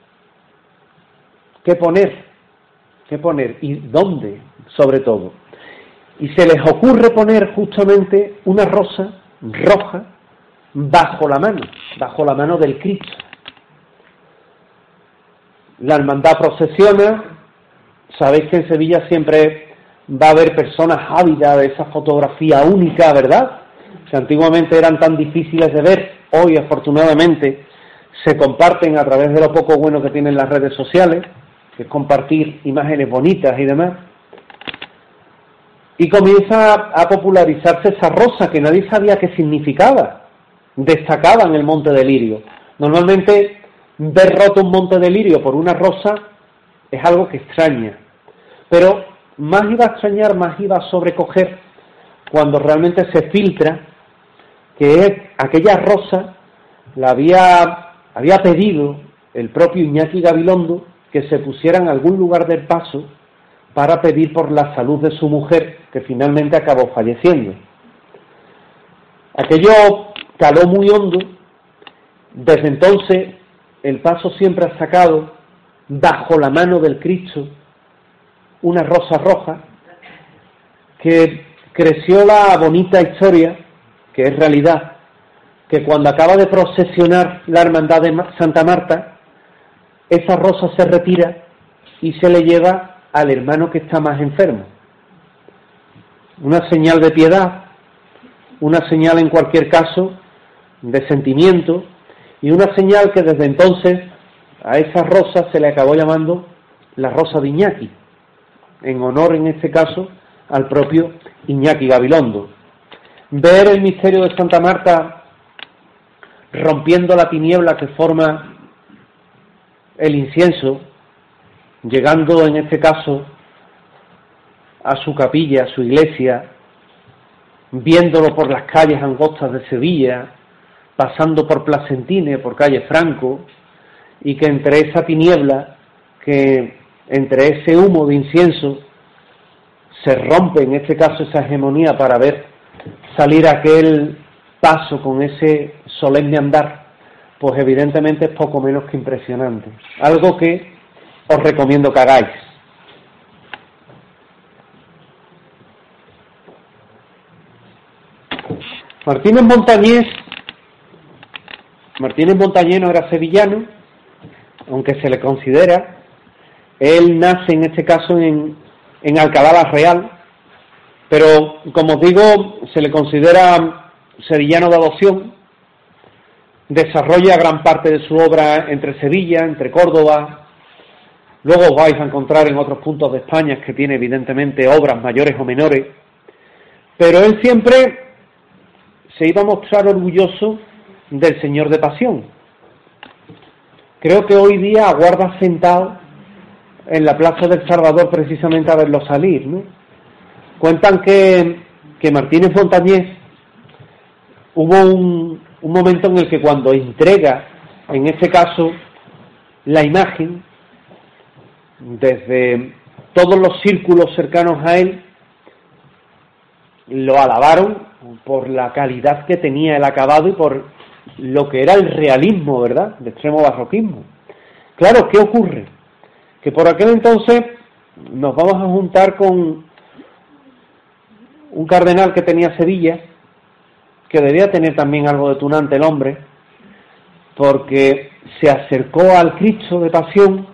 ¿qué poner? ¿Y dónde? Sobre todo. Y se les ocurre poner justamente una rosa roja bajo la mano del Cristo. La hermandad procesiona. Sabéis que en Sevilla siempre va a haber personas ávidas de esa fotografía única, ¿verdad? Que antiguamente eran tan difíciles de ver, hoy afortunadamente se comparten a través de lo poco bueno que tienen las redes sociales, que es compartir imágenes bonitas y demás. Y comienza a popularizarse esa rosa que nadie sabía qué significaba, destacaba en el Monte de Lirio. Normalmente ver roto un monte de lirio por una rosa es algo que extraña, pero más iba a extrañar, más iba a sobrecoger cuando realmente se filtra que aquella rosa la había pedido el propio Iñaki Gabilondo, que se pusiera en algún lugar del paso para pedir por la salud de su mujer, que finalmente acabó falleciendo. Aquello caló muy hondo. Desde entonces el paso siempre ha sacado bajo la mano del Cristo una rosa roja, que creció la bonita historia, que es realidad, que cuando acaba de procesionar la hermandad de Santa Marta, esa rosa se retira y se le lleva al hermano que está más enfermo. Una señal de piedad, una señal en cualquier caso de sentimiento, y una señal que desde entonces a esa rosa se le acabó llamando la rosa de Iñaki, en honor en este caso al propio Iñaki Gabilondo. Ver el misterio de Santa Marta rompiendo la tiniebla que forma el incienso, llegando en este caso a su capilla, a su iglesia, viéndolo por las calles angostas de Sevilla, pasando por Placentine, por calle Franco, y que entre esa tiniebla, que entre ese humo de incienso, se rompe en este caso esa hegemonía para ver salir aquel paso con ese solemne andar, pues evidentemente es poco menos que impresionante. Algo que os recomiendo que hagáis. Martínez Montañés no era sevillano, aunque se le considera. Él nace en este caso en Alcalá la Real, pero como os digo, se le considera sevillano de adopción. Desarrolla gran parte de su obra entre Sevilla, entre Córdoba. Luego os vais a encontrar en otros puntos de España que tiene evidentemente obras mayores o menores, pero él siempre se iba a mostrar orgulloso del Señor de Pasión. Creo que hoy día aguarda sentado en la Plaza del Salvador precisamente a verlo salir, ¿no? Cuentan que Martínez Montañés hubo un momento en el que cuando entrega, en este caso, la imagen, desde todos los círculos cercanos a él, lo alabaron por la calidad que tenía el acabado y por lo que era el realismo, ¿verdad?, de extremo barroquismo. Claro, ¿qué ocurre? que por aquel entonces nos vamos a juntar con un cardenal que tenía Sevilla, que debía tener también algo de tunante el hombre, porque se acercó al Cristo de Pasión,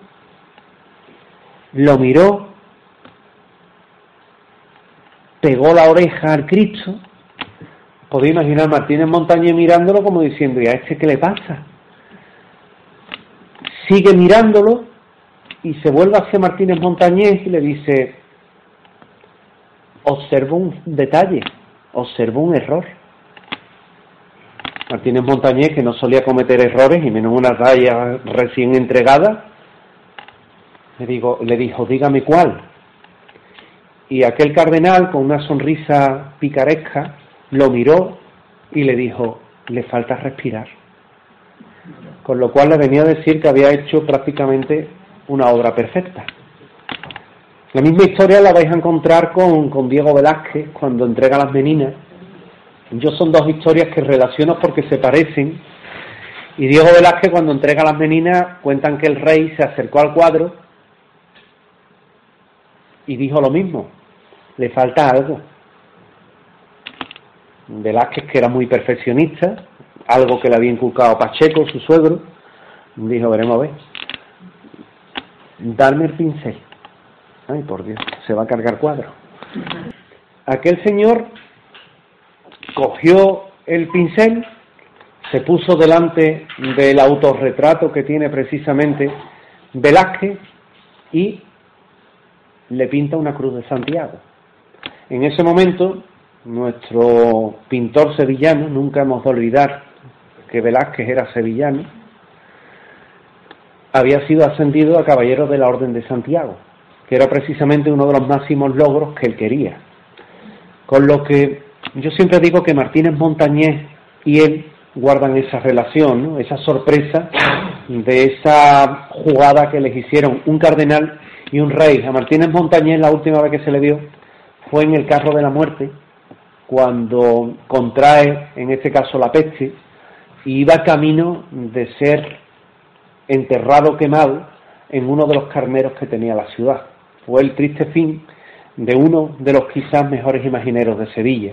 lo miró, pegó la oreja al Cristo. Podéis imaginar Martínez Montañés mirándolo como diciendo, ¿y a este qué le pasa? Sigue mirándolo y se vuelve hacia Martínez Montañés y le dice, observo un detalle, observo un error. Martínez Montañés, que no solía cometer errores y menos una raya recién entregada, le dijo, dígame cuál. Y aquel cardenal, con una sonrisa picaresca, lo miró y le dijo, le falta respirar. Con lo cual le venía a decir que había hecho prácticamente una obra perfecta. La misma historia la vais a encontrar con Diego Velázquez cuando entrega las Meninas. Yo son dos historias que relaciono porque se parecen. Y Diego Velázquez, cuando entrega las Meninas, cuentan que el rey se acercó al cuadro y dijo lo mismo, le falta algo. Velázquez, que era muy perfeccionista, algo que le había inculcado Pacheco, su suegro, dijo, veremos a ver, darme el pincel. Ay, por Dios, se va a cargar cuadro. Aquel señor cogió el pincel, se puso delante del autorretrato que tiene precisamente Velázquez y le pinta una cruz de Santiago. En ese momento, nuestro pintor sevillano, nunca hemos de olvidar que Velázquez era sevillano, había sido ascendido a caballero de la Orden de Santiago, que era precisamente uno de los máximos logros que él quería. Con lo que yo siempre digo que Martínez Montañés y él guardan esa relación, ¿no? Esa sorpresa de esa jugada que les hicieron un cardenal y un rey. A Martínez Montañés la última vez que se le vio fue en el carro de la muerte, cuando contrae, en este caso, la peste, y iba camino de ser enterrado, quemado, en uno de los carneros que tenía la ciudad. Fue el triste fin de uno de los quizás mejores imagineros de Sevilla.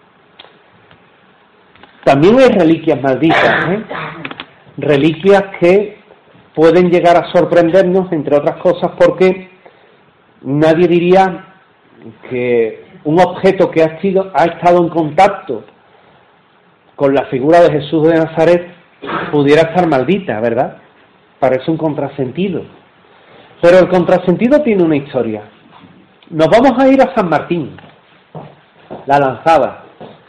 También hay reliquias malditas, reliquias que pueden llegar a sorprendernos, entre otras cosas, porque nadie diría que un objeto que ha estado en contacto con la figura de Jesús de Nazaret pudiera estar maldita, ¿verdad? Parece un contrasentido. Pero el contrasentido tiene una historia. Nos vamos a ir a San Martín, la Lanzada,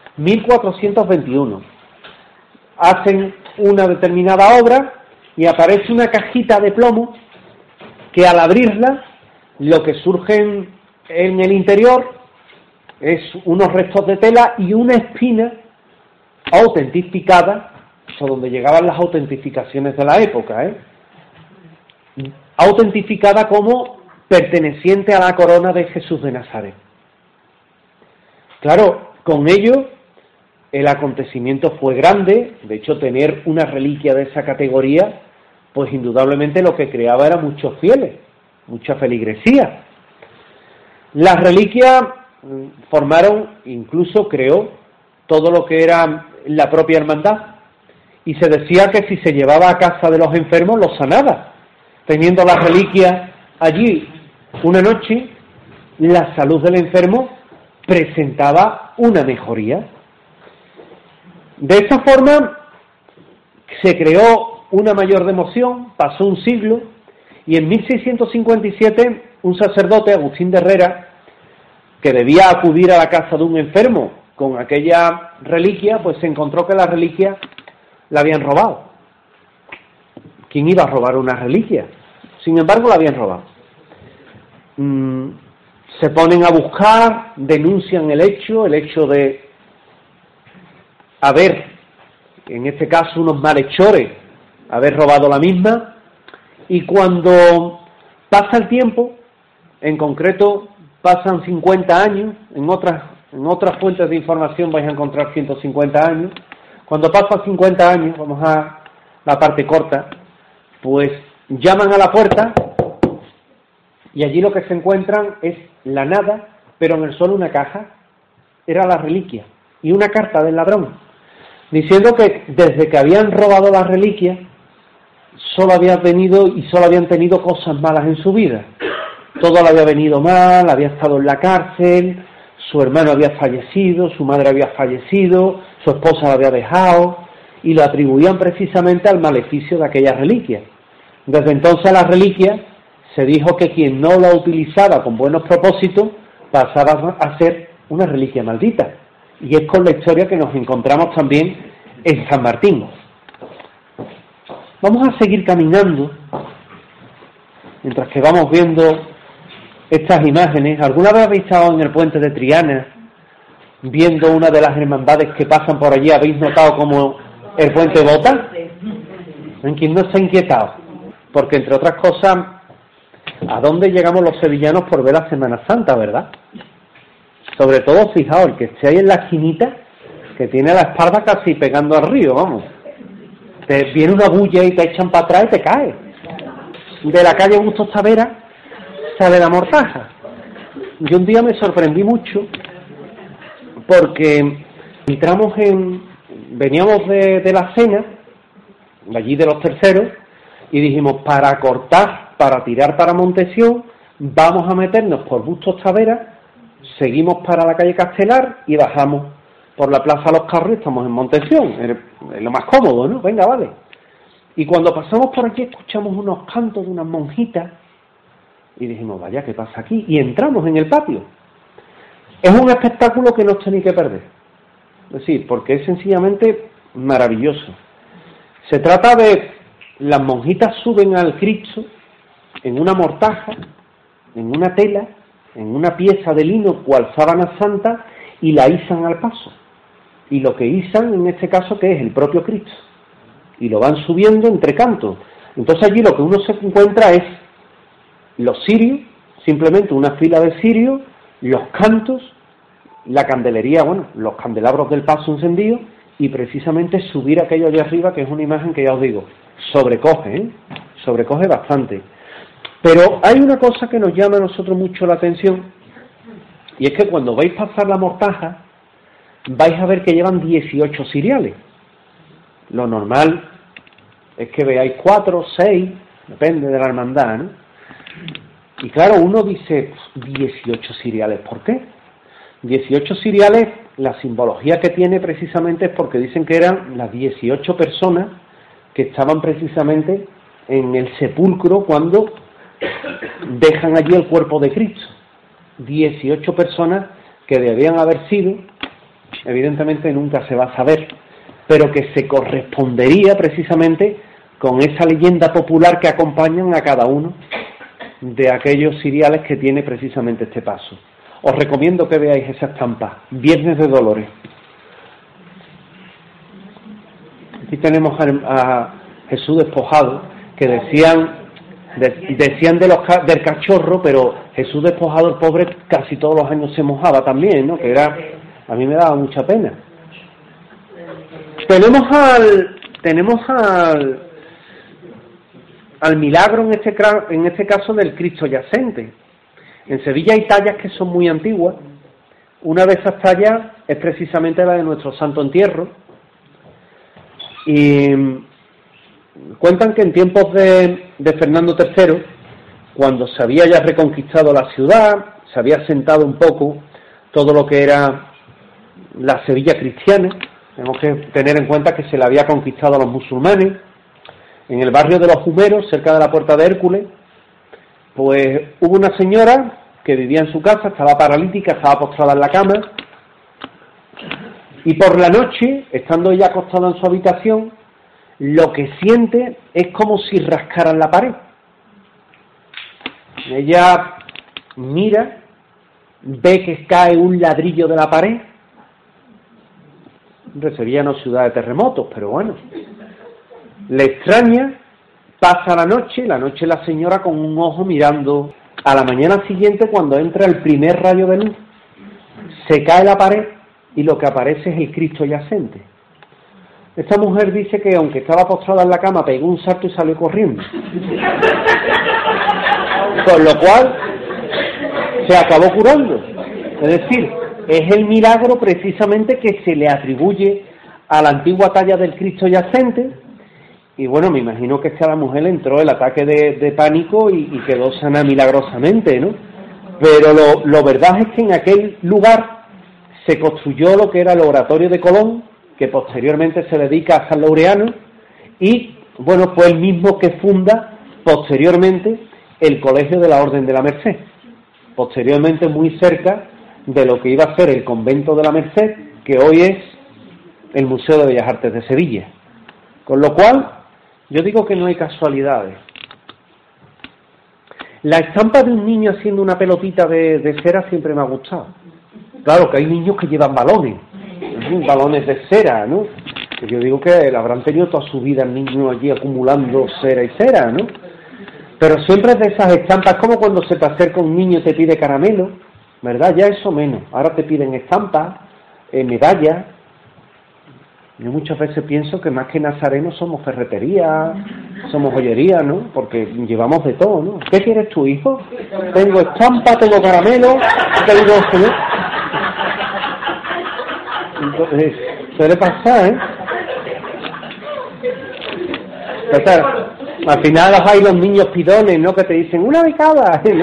1421. Hacen una determinada obra y aparece una cajita de plomo que al abrirla, lo que surge en el interior es unos restos de tela y una espina autentificada, o donde llegaban las autentificaciones de la época, autentificada como perteneciente a la corona de Jesús de Nazaret. Claro, con ello el acontecimiento fue grande. De hecho, tener una reliquia de esa categoría, pues indudablemente lo que creaba era muchos fieles, mucha feligresía. Las reliquias formaron, incluso creó, todo lo que era la propia hermandad, y se decía que si se llevaba a casa de los enfermos los sanaba. Teniendo la reliquia allí una noche, la salud del enfermo presentaba una mejoría. De esta forma se creó una mayor devoción, pasó un siglo, y en 1657 un sacerdote, Agustín de Herrera, que debía acudir a la casa de un enfermo con aquella reliquia, pues se encontró que la reliquia la habían robado. ¿Quién iba a robar una reliquia? Sin embargo, la habían robado. Se ponen a buscar, denuncian el hecho de haber, en este caso, unos malhechores, haber robado la misma, y cuando pasa el tiempo, en concreto pasan 50 años, en otras fuentes de información vais a encontrar 150 años, cuando pasan 50 años, vamos a la parte corta, pues llaman a la puerta y allí lo que se encuentran es la nada, pero en el suelo una caja, era la reliquia, y una carta del ladrón, diciendo que desde que habían robado la reliquia, solo habían tenido cosas malas en su vida. Todo le había venido mal, había estado en la cárcel, su hermano había fallecido, su madre había fallecido, su esposa la había dejado, y lo atribuían precisamente al maleficio de aquella reliquia. Desde entonces la reliquia se dijo que quien no la utilizaba con buenos propósitos pasaba a ser una reliquia maldita. Y es con la historia que nos encontramos también en San Martín. Vamos a seguir caminando mientras que vamos viendo estas imágenes. ¿Alguna vez habéis estado en el puente de Triana viendo una de las hermandades que pasan por allí? ¿Habéis notado cómo el puente bota? ¿En quién no se ha inquietado? Porque entre otras cosas, ¿a dónde llegamos los sevillanos por ver la Semana Santa, verdad? Sobre todo, fijaos, el que esté ahí en la esquinita, que tiene la espalda casi pegando al río, vamos. Te viene una bulla y te echan para atrás y te caes. De la calle Bustos Tavera sale la mortaja. Yo un día me sorprendí mucho porque veníamos de la cena, de allí de los terceros, y dijimos, para cortar, para tirar para Montesión, vamos a meternos por Bustos Tavera, seguimos para la calle Castelar y bajamos por la Plaza Los Carros y estamos en Montesión. Es lo más cómodo, ¿no? Venga, vale. Y cuando pasamos por aquí escuchamos unos cantos de unas monjitas y dijimos, vaya, ¿qué pasa aquí? Y entramos en el patio. Es un espectáculo que no os tenéis que perder. Es decir, porque es sencillamente maravilloso. Se trata de las monjitas suben al Cristo en una mortaja, en una tela, en una pieza de lino cual sábana santa, y la izan al paso. Y lo que izan en este caso, que es el propio Cristo, y lo van subiendo entre cantos. Entonces allí lo que uno se encuentra es los cirios, simplemente una fila de cirios, los cantos, la candelería, bueno, los candelabros del paso encendidos, y precisamente subir aquello allá arriba, que es una imagen que ya os digo, sobrecoge, sobrecoge bastante. Pero hay una cosa que nos llama a nosotros mucho la atención, y es que cuando vais a pasar la mortaja, vais a ver que llevan 18 ciriales. Lo normal es que veáis 4 o 6, depende de la hermandad, ¿no? Y claro, uno dice, 18 ciriales, ¿por qué? 18 ciriales, la simbología que tiene precisamente es porque dicen que eran las 18 personas que estaban precisamente en el sepulcro cuando dejan allí el cuerpo de Cristo. 18 personas que debían haber sido, evidentemente nunca se va a saber, pero que se correspondería precisamente con esa leyenda popular que acompañan a cada uno de aquellos ciriales que tiene precisamente este paso. Os recomiendo que veáis esa estampa, Viernes de Dolores. Aquí tenemos a Jesús despojado, que decían del cachorro, pero Jesús despojado, el pobre, casi todos los años se mojaba también, ¿no? Que era, a mí me daba mucha pena. Tenemos al milagro en este caso del Cristo yacente. En Sevilla hay tallas que son muy antiguas. Una de esas tallas es precisamente la de nuestro Santo Entierro. Y cuentan que en tiempos de Fernando III, cuando se había ya reconquistado la ciudad, se había asentado un poco todo lo que era la Sevilla cristiana. Tenemos que tener en cuenta que se le había conquistado a los musulmanes. En el barrio de los Humeros, cerca de la Puerta de Hércules, pues hubo una señora que vivía en su casa, estaba paralítica, estaba postrada en la cama, y por la noche, estando ella acostada en su habitación, lo que siente es como si rascaran la pared. Ella mira, ve que cae un ladrillo de la pared. Sevilla no es ciudad de terremotos, pero bueno. Le extraña, pasa la noche la señora con un ojo mirando. A la mañana siguiente, cuando entra el primer rayo de luz, se cae la pared y lo que aparece es el Cristo yacente. Esta mujer dice que aunque estaba postrada en la cama, pegó un salto y salió corriendo. Con lo cual, se acabó curando. Es decir, es el milagro precisamente que se le atribuye a la antigua talla del Cristo yacente. Y bueno, me imagino que es que a la mujer le entró el ataque de pánico y quedó sana milagrosamente, ¿no? Pero lo verdad es que en aquel lugar se construyó lo que era el Oratorio de Colón, que posteriormente se dedica a San Laureano, y bueno, fue el mismo que funda posteriormente el Colegio de la Orden de la Merced, posteriormente muy cerca de lo que iba a ser el Convento de la Merced, que hoy es el Museo de Bellas Artes de Sevilla. Con lo cual, yo digo que no hay casualidades. La estampa de un niño haciendo una pelotita de cera siempre me ha gustado. Claro que hay niños que llevan balones de cera, ¿no? Yo digo que habrán tenido toda su vida el niño allí acumulando cera y cera, ¿no? Pero siempre es de esas estampas, como cuando se te acerca un niño y te pide caramelo, ¿verdad? Ya eso menos. Ahora te piden estampas, medallas. Yo muchas veces pienso que más que nazarenos somos ferretería, somos joyería, ¿no? Porque llevamos de todo, ¿no? ¿Qué quieres tu hijo? Tengo estampa, tengo caramelo, tengo... ¿no? Entonces, suele pasar, ¿eh? Entonces, al final hay los niños pidones, ¿no? Que te dicen una becada, ¿no?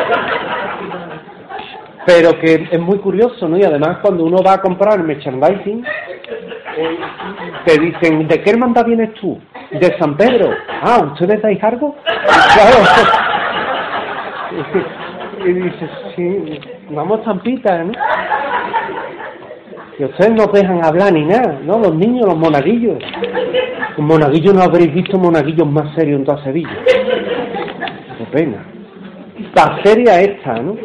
Pero que es muy curioso, ¿no? Y además cuando uno va a comprar merchandising, te dicen, ¿de qué hermandad vienes tú? De San Pedro. Ah, ¿ustedes dais algo? Claro. Y dices, sí, vamos zampitas, ¿no? Y ustedes no dejan hablar ni nada, ¿no? Los niños, los monaguillos. Los monaguillos no habréis visto monaguillos más serios en toda Sevilla. Qué pena. Tan seria esta, ¿no?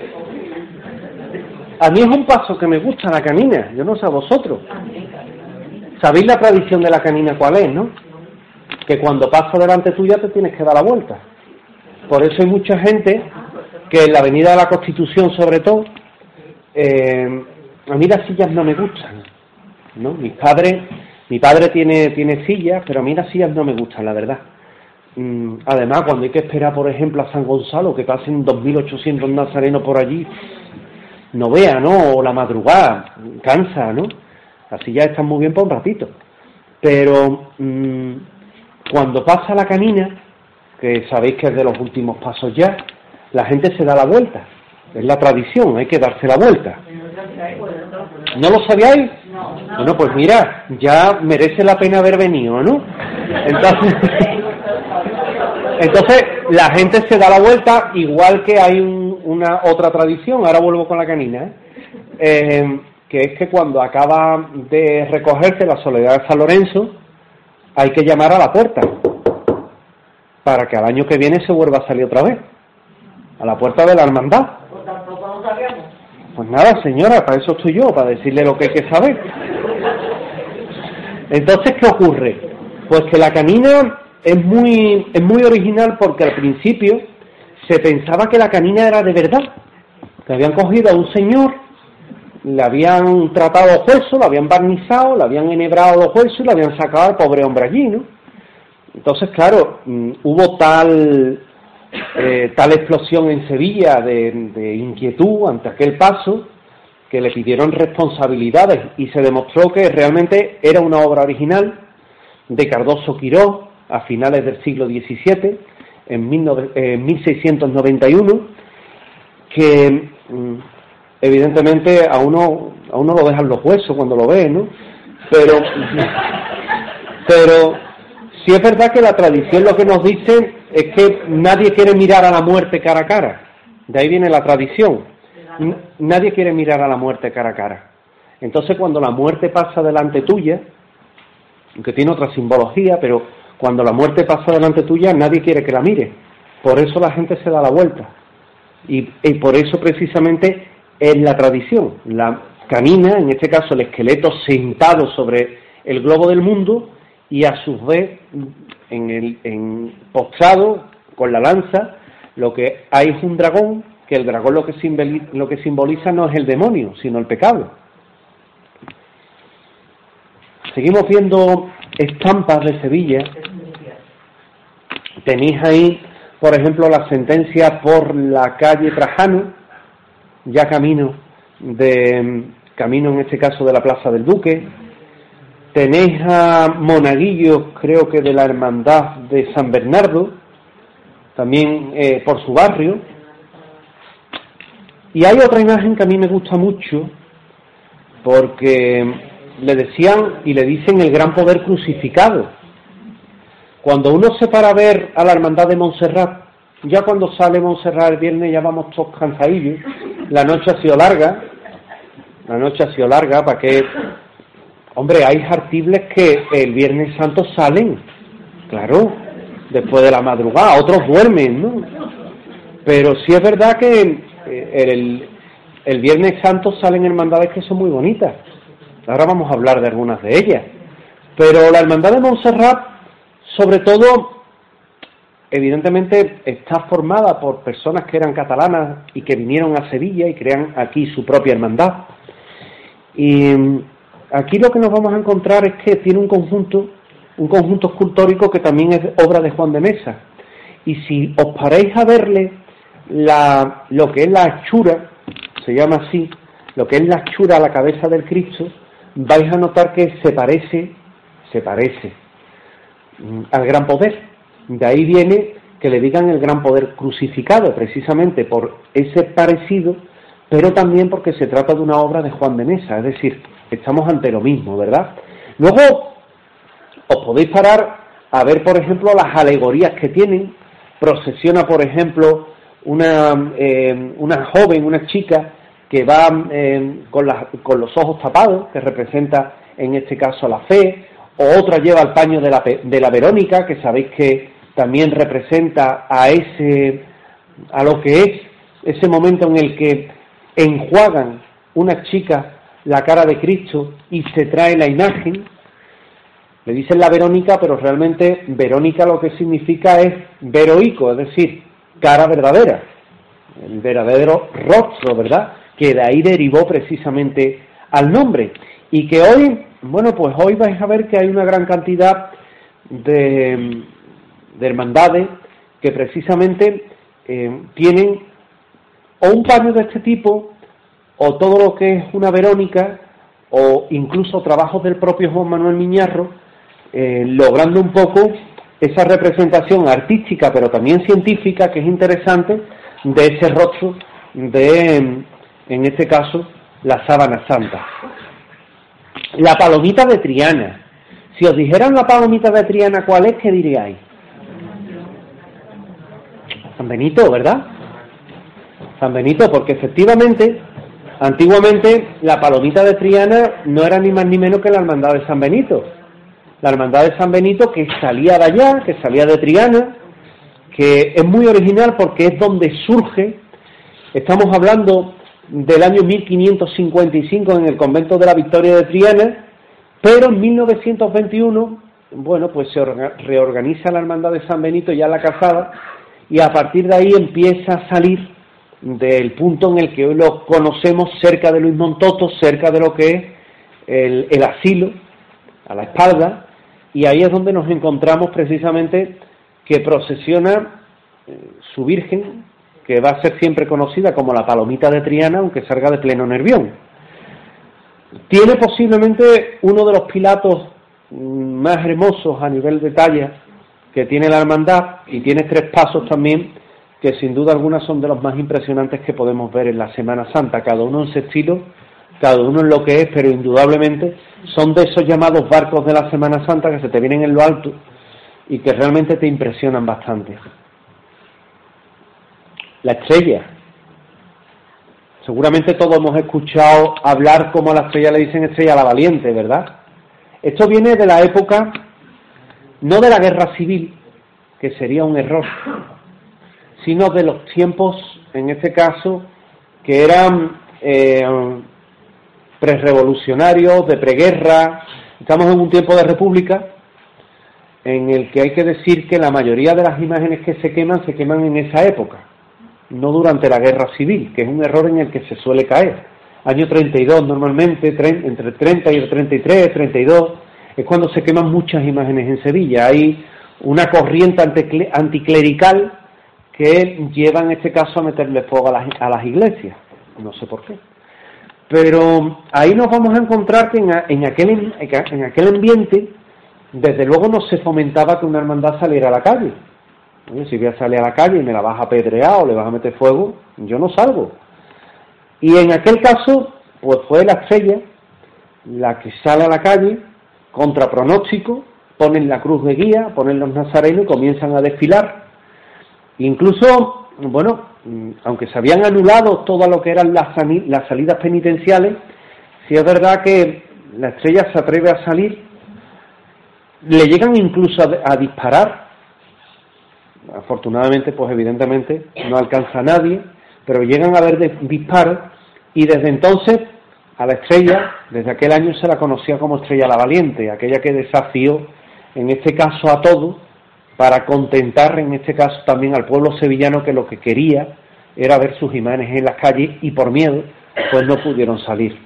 A mí es un paso que me gusta, la canina. Yo no sé a vosotros. ¿Sabéis la tradición de la canina cuál es, no? Que cuando pasa delante tuya te tienes que dar la vuelta. Por eso hay mucha gente que en la Avenida de la Constitución, sobre todo, a mí las sillas no me gustan, ¿no? Mi padre tiene sillas, pero a mí las sillas no me gustan, la verdad. Además, cuando hay que esperar, por ejemplo, a San Gonzalo, que pasen 2.800 nazarenos por allí, no vea, ¿no? O la madrugada, cansa, ¿no? Las sillas están muy bien para un ratito. Pero cuando pasa la canina, que sabéis que es de los últimos pasos ya, la gente se da la vuelta. Es la tradición, hay que darse la vuelta. ¿No lo sabíais? Bueno, pues mira, ya merece la pena haber venido, ¿no? Entonces la gente se da la vuelta, igual que hay una otra tradición, ahora vuelvo con la canina, que es que cuando acaba de recogerse la soledad de San Lorenzo, hay que llamar a la puerta, para que al año que viene se vuelva a salir otra vez, a la puerta de la hermandad. Pues nada, señora, para eso estoy yo, para decirle lo que hay que saber. Entonces, ¿qué ocurre? Pues que la canina es muy original, porque al principio se pensaba que la canina era de verdad, que habían cogido a un señor, le habían tratado los huesos, lo habían barnizado, le habían enhebrado los huesos y le habían sacado al pobre hombre allí, ¿no? Entonces, claro, hubo tal explosión en Sevilla de inquietud ante aquel paso, que le pidieron responsabilidades y se demostró que realmente era una obra original de Cardoso Quirós a finales del siglo XVII, en 1691, que evidentemente a uno lo dejan los huesos cuando lo ve, ¿no? Pero sí es verdad que la tradición lo que nos dice es que nadie quiere mirar a la muerte cara a cara. De ahí viene la tradición. Nadie quiere mirar a la muerte cara a cara. Entonces, cuando la muerte pasa delante tuya, aunque tiene otra simbología, pero cuando la muerte pasa delante tuya, nadie quiere que la mire. Por eso la gente se da la vuelta. Y por eso precisamente es la tradición. La canina, en este caso el esqueleto sentado sobre el globo del mundo, y a su vez postrado con la lanza, lo que hay es un dragón, que el dragón lo que simboliza no es el demonio, sino el pecado. Seguimos viendo estampas de Sevilla. Tenéis ahí, por ejemplo, la sentencia por la calle Trajano, ya camino en este caso de la Plaza del Duque. Tenéis a monaguillos, creo que de la Hermandad de San Bernardo, también por su barrio. Y hay otra imagen que a mí me gusta mucho, porque le decían y le dicen el gran poder crucificado. Cuando uno se para a ver a la Hermandad de Montserrat, ya cuando sale Montserrat el viernes ya vamos todos cansadillos, la noche ha sido larga, para que... Hombre, hay artibles que el Viernes Santo salen, claro, después de la madrugada, otros duermen, ¿no? Pero sí es verdad que el Viernes Santo salen hermandades que son muy bonitas. Ahora vamos a hablar de algunas de ellas. Pero la Hermandad de Montserrat, sobre todo, evidentemente está formada por personas que eran catalanas y que vinieron a Sevilla y crean aquí su propia hermandad. Y aquí lo que nos vamos a encontrar es que tiene un conjunto escultórico que también es obra de Juan de Mesa. Y si os paráis a verle lo que es la hechura, se llama así, lo que es la hechura a la cabeza del Cristo, vais a notar que se parece al gran poder. De ahí viene que le digan el gran poder crucificado, precisamente por ese parecido, pero también porque se trata de una obra de Juan de Mesa, es decir, estamos ante lo mismo, ¿verdad? Luego os podéis parar a ver, por ejemplo, las alegorías que tienen. Procesiona, por ejemplo, una joven, una chica que va con los ojos tapados, que representa en este caso la fe, o otra lleva el paño de la Verónica, que sabéis que también representa a lo que es ese momento en el que enjuagan una chica la cara de Cristo y se trae la imagen. Le dicen la Verónica, pero realmente Verónica lo que significa es veroico, es decir, cara verdadera, el verdadero rostro, ¿verdad? Que de ahí derivó precisamente al nombre. Y que hoy, bueno, pues hoy vais a ver que hay una gran cantidad de hermandades que precisamente tienen o un paño de este tipo, o todo lo que es una Verónica, o incluso trabajos del propio Juan Manuel Miñarro, logrando un poco esa representación artística, pero también científica, que es interesante, de ese rostro de, en este caso, la sábana santa. La palomita de Triana. Si os dijeran la palomita de Triana, ¿cuál es? ¿Qué diríais? San Benito, ¿verdad? San Benito, porque efectivamente, antiguamente, la palomita de Triana no era ni más ni menos que la hermandad de San Benito. La hermandad de San Benito, que salía de allá, que salía de Triana, que es muy original porque es donde surge. Estamos hablando del año 1555 en el convento de la Victoria de Triana, pero en 1921, bueno, pues se reorganiza la hermandad de San Benito ya en la Calzada, y a partir de ahí empieza a salir del punto en el que hoy lo conocemos, cerca de Luis Montoto, cerca de lo que es el asilo, a la espalda, y ahí es donde nos encontramos precisamente que procesiona su Virgen, que va a ser siempre conocida como la palomita de Triana, aunque salga de pleno Nervión. Tiene posiblemente uno de los pilatos más hermosos a nivel de talla que tiene la hermandad, y tiene 3 pasos también, que sin duda alguna son de los más impresionantes que podemos ver en la Semana Santa, cada uno en su estilo, cada uno en lo que es, pero indudablemente son de esos llamados barcos de la Semana Santa que se te vienen en lo alto y que realmente te impresionan bastante. La estrella. Seguramente todos hemos escuchado hablar como a la estrella le dicen estrella a la valiente, ¿verdad? Esto viene de la época, no de la guerra civil, que sería un error, sino de los tiempos, en este caso, que eran prerevolucionarios, de preguerra. Estamos en un tiempo de república, en el que hay que decir que la mayoría de las imágenes que se queman en esa época, no durante la guerra civil, que es un error en el que se suele caer. Año 32 normalmente, entre 30 y el 33, 32, es cuando se queman muchas imágenes en Sevilla. Hay una corriente anticlerical que lleva en este caso a meterle fuego a las iglesias. no sé por qué. Pero ahí nos vamos a encontrar que en aquel ambiente, desde luego no se fomentaba que una hermandad saliera a la calle. Oye, si voy a salir a la calle y me la vas a apedrear o le vas a meter fuego, yo no salgo. Y en aquel caso, pues fue la Estrella la que sale a la calle, contra pronóstico, ponen la cruz de guía, ponen los nazarenos y comienzan a desfilar. Incluso, bueno, aunque se habían anulado todo lo que eran las salidas penitenciales, sí es verdad que la Estrella se atreve a salir, le llegan incluso a disparar. Afortunadamente, pues evidentemente no alcanza a nadie, pero llegan a haber disparos, y desde entonces a la Estrella, desde aquel año se la conocía como Estrella la Valiente, aquella que desafió, en este caso a todos, para contentar en este caso también al pueblo sevillano, que lo que quería era ver sus imágenes en las calles, y por miedo pues no pudieron salir.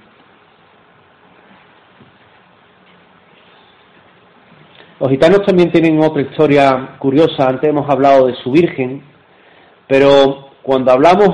Los gitanos también tienen otra historia curiosa. Antes hemos hablado de su Virgen, pero cuando hablamos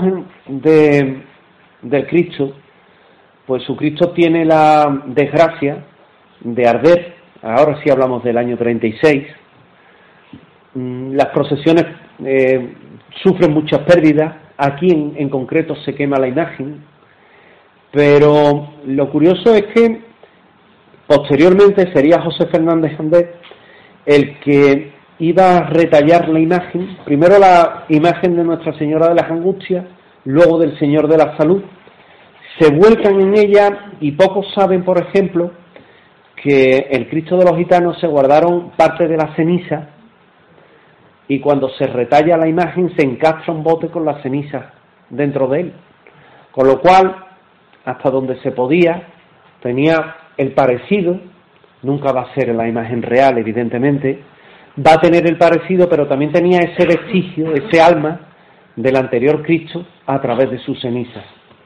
del Cristo, pues su Cristo tiene la desgracia de arder. Ahora sí hablamos del año 36. Las procesiones sufren muchas pérdidas. Aquí en concreto se quema la imagen, pero lo curioso es que posteriormente sería José Fernández Andés el que iba a retallar la imagen, primero la imagen de Nuestra Señora de las Angustias, luego del Señor de la Salud. Se vuelcan en ella, y pocos saben, por ejemplo, que el Cristo de los Gitanos se guardaron parte de la ceniza, y cuando se retalla la imagen se encastra un bote con las cenizas dentro de él, con lo cual, hasta donde se podía, tenía el parecido. Nunca va a ser la imagen real, evidentemente, va a tener el parecido, pero también tenía ese vestigio, ese alma del anterior Cristo a través de sus cenizas.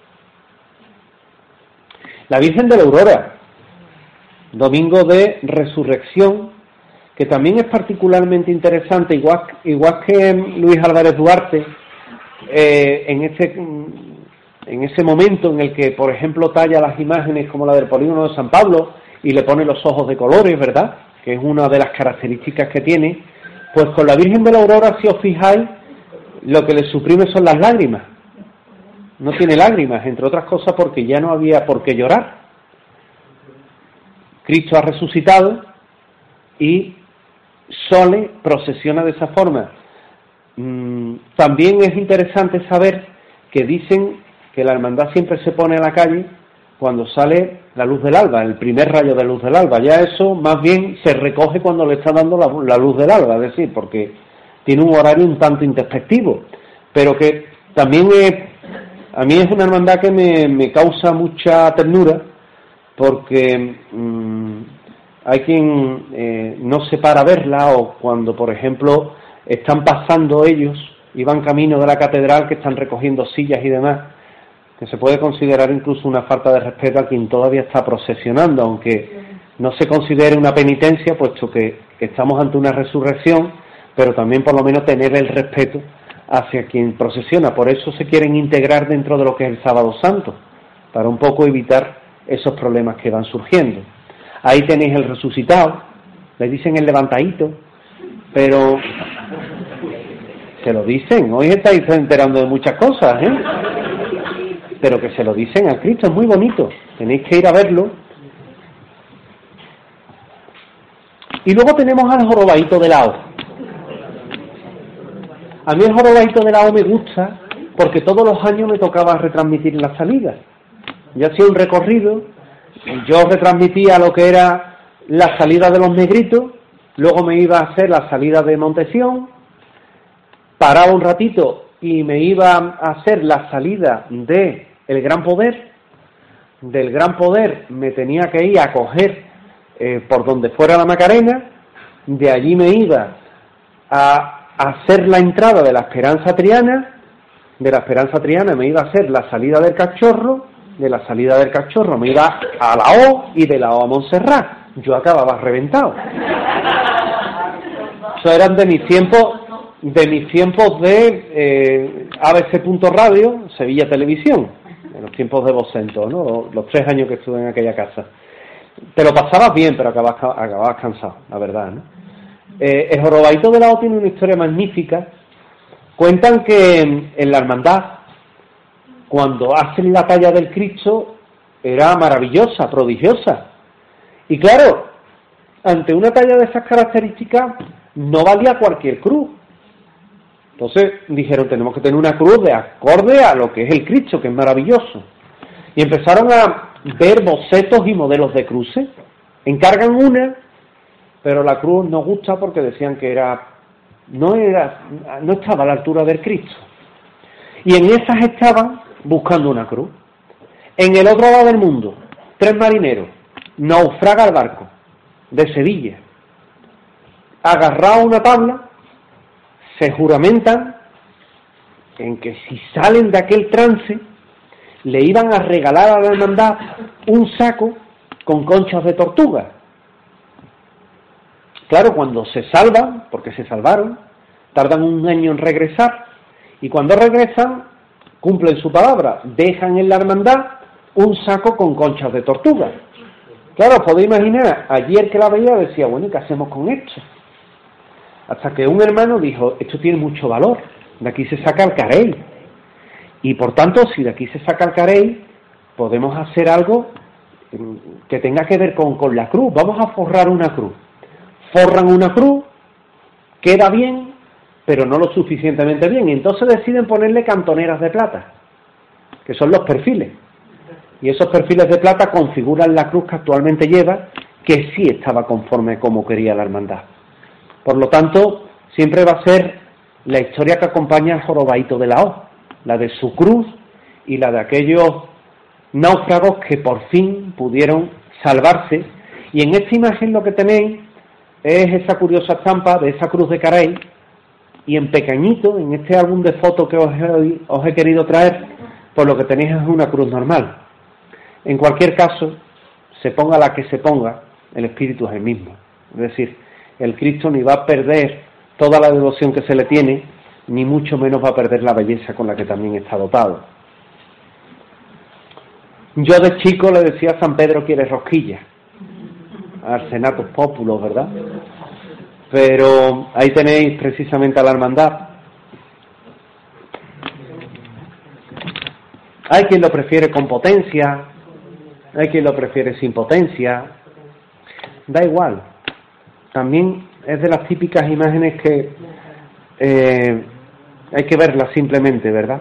La Virgen de la Aurora, domingo de Resurrección, que también es particularmente interesante, igual que Luis Álvarez Duarte, en ese momento en el que, por ejemplo, talla las imágenes como la del Polígono de San Pablo y le pone los ojos de colores, ¿verdad?, que es una de las características que tiene. Pues con la Virgen de la Aurora, si os fijáis, lo que le suprime son las lágrimas. No tiene lágrimas, entre otras cosas porque ya no había por qué llorar. Cristo ha resucitado y Sole procesiona de esa forma. También es interesante saber que dicen que la hermandad siempre se pone a la calle cuando sale la luz del alba, el primer rayo de luz del alba. Ya eso más bien se recoge cuando le está dando la luz del alba, es decir, porque tiene un horario un tanto introspectivo, pero que también a mí es una hermandad que me causa mucha ternura, porque hay quien no se para a verla, o cuando, por ejemplo, están pasando ellos y van camino de la catedral, que están recogiendo sillas y demás, que se puede considerar incluso una falta de respeto a quien todavía está procesionando, aunque no se considere una penitencia, puesto que estamos ante una resurrección, pero también por lo menos tener el respeto hacia quien procesiona. Por eso se quieren integrar dentro de lo que es el Sábado Santo, para un poco evitar esos problemas que van surgiendo. Ahí tenéis el resucitado, le dicen el levantadito, pero se lo dicen. Hoy estáis enterando de muchas cosas, pero que se lo dicen a Cristo, es muy bonito, tenéis que ir a verlo. Y luego tenemos al jorobadito de Lao. A mí el jorobadito de Lao me gusta porque todos los años me tocaba retransmitir las salidas. Yo hacía un recorrido, yo retransmitía lo que era la salida de los negritos, luego me iba a hacer la salida de Montesión, paraba un ratito y me iba a hacer la salida de el Gran Poder. Del Gran Poder me tenía que ir a coger por donde fuera la Macarena, de allí me iba a hacer la entrada de la Esperanza Triana, de la Esperanza Triana me iba a hacer la salida del Cachorro, de la salida del Cachorro me iba a la O, y de la O a Montserrat. Yo acababa reventado. Eso eran de mis tiempos de ABC.radio, Sevilla Televisión, en los tiempos de Vocento, ¿no? Los 3 años que estuve en aquella casa. Te lo pasabas bien, pero acababas cansado, la verdad, ¿no? El Jorobaito de la O tiene una historia magnífica. Cuentan que en la hermandad, cuando hacen la talla del Cristo, era maravillosa, prodigiosa. Y claro, ante una talla de esas características, no valía cualquier cruz. Entonces dijeron, tenemos que tener una cruz de acorde a lo que es el Cristo, que es maravilloso. Y empezaron a ver bocetos y modelos de cruces. Encargan una, pero la cruz no gusta porque decían que no estaba a la altura del Cristo. Y en esas estaban buscando una cruz. En el otro lado del mundo, 3 marineros, naufraga el barco de Sevilla, agarrado a una tabla, se juramentan en que si salen de aquel trance le iban a regalar a la hermandad un saco con conchas de tortuga. Claro, cuando se salvan, porque se salvaron, tardan 1 año en regresar, y cuando regresan cumplen su palabra, dejan en la hermandad un saco con conchas de tortuga. Claro, os podéis imaginar, ayer que la veía decía, bueno, ¿y qué hacemos con esto? Hasta que un hermano dijo, esto tiene mucho valor, de aquí se saca el carey. Y por tanto, si de aquí se saca el carey, podemos hacer algo que tenga que ver con la cruz. Vamos a forrar una cruz. Forran una cruz, queda bien, pero no lo suficientemente bien. Y entonces deciden ponerle cantoneras de plata, que son los perfiles. Y esos perfiles de plata configuran la cruz que actualmente lleva, que sí estaba conforme como quería la hermandad. Por lo tanto, siempre va a ser la historia que acompaña al Jorobaito de la O, la de su cruz y la de aquellos náufragos que por fin pudieron salvarse. Y en esta imagen lo que tenéis es esa curiosa estampa de esa cruz de carey, y en pequeñito, en este álbum de fotos que os he querido traer, pues lo que tenéis es una cruz normal. En cualquier caso, se ponga la que se ponga, el espíritu es el mismo. Es decir, el Cristo ni va a perder toda la devoción que se le tiene, ni mucho menos va a perder la belleza con la que también está dotado. Yo de chico le decía a San Pedro quiere rosquillas, Arsenatus Populus, ¿verdad? Pero ahí tenéis precisamente a la hermandad. Hay quien lo prefiere con potencia, hay quien lo prefiere sin potencia, da igual. También es de las típicas imágenes que hay que verlas simplemente, ¿verdad?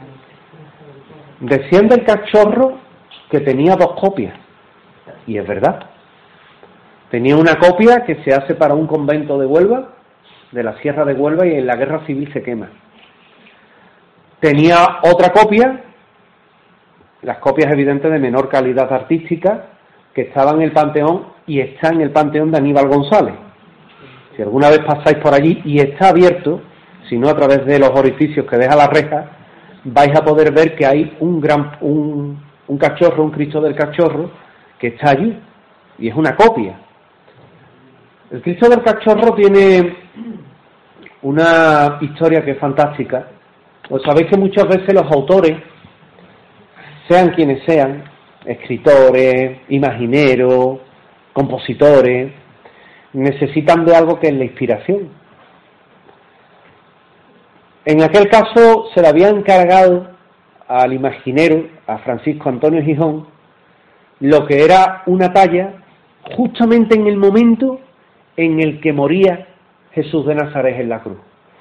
Decían del cachorro que tenía 2 copias, y es verdad. Tenía una copia que se hace para un convento de Huelva, de la Sierra de Huelva, y en la Guerra Civil se quema. Tenía otra copia, las copias evidentes de menor calidad artística, que estaba en el Panteón, y está en el Panteón de Aníbal González. Si alguna vez pasáis por allí y está abierto, si no a través de los orificios que deja la reja, vais a poder ver que hay un cachorro, un Cristo del Cachorro, que está allí, y es una copia. El Cristo del Cachorro tiene una historia que es fantástica. Pues sabéis que muchas veces los autores, sean quienes sean, escritores, imagineros, compositores, necesitan de algo que es la inspiración. En aquel caso se le había encargado al imaginero, a Francisco Antonio Gijón, lo que era una talla justamente en el momento en el que moría Jesús de Nazaret en la cruz.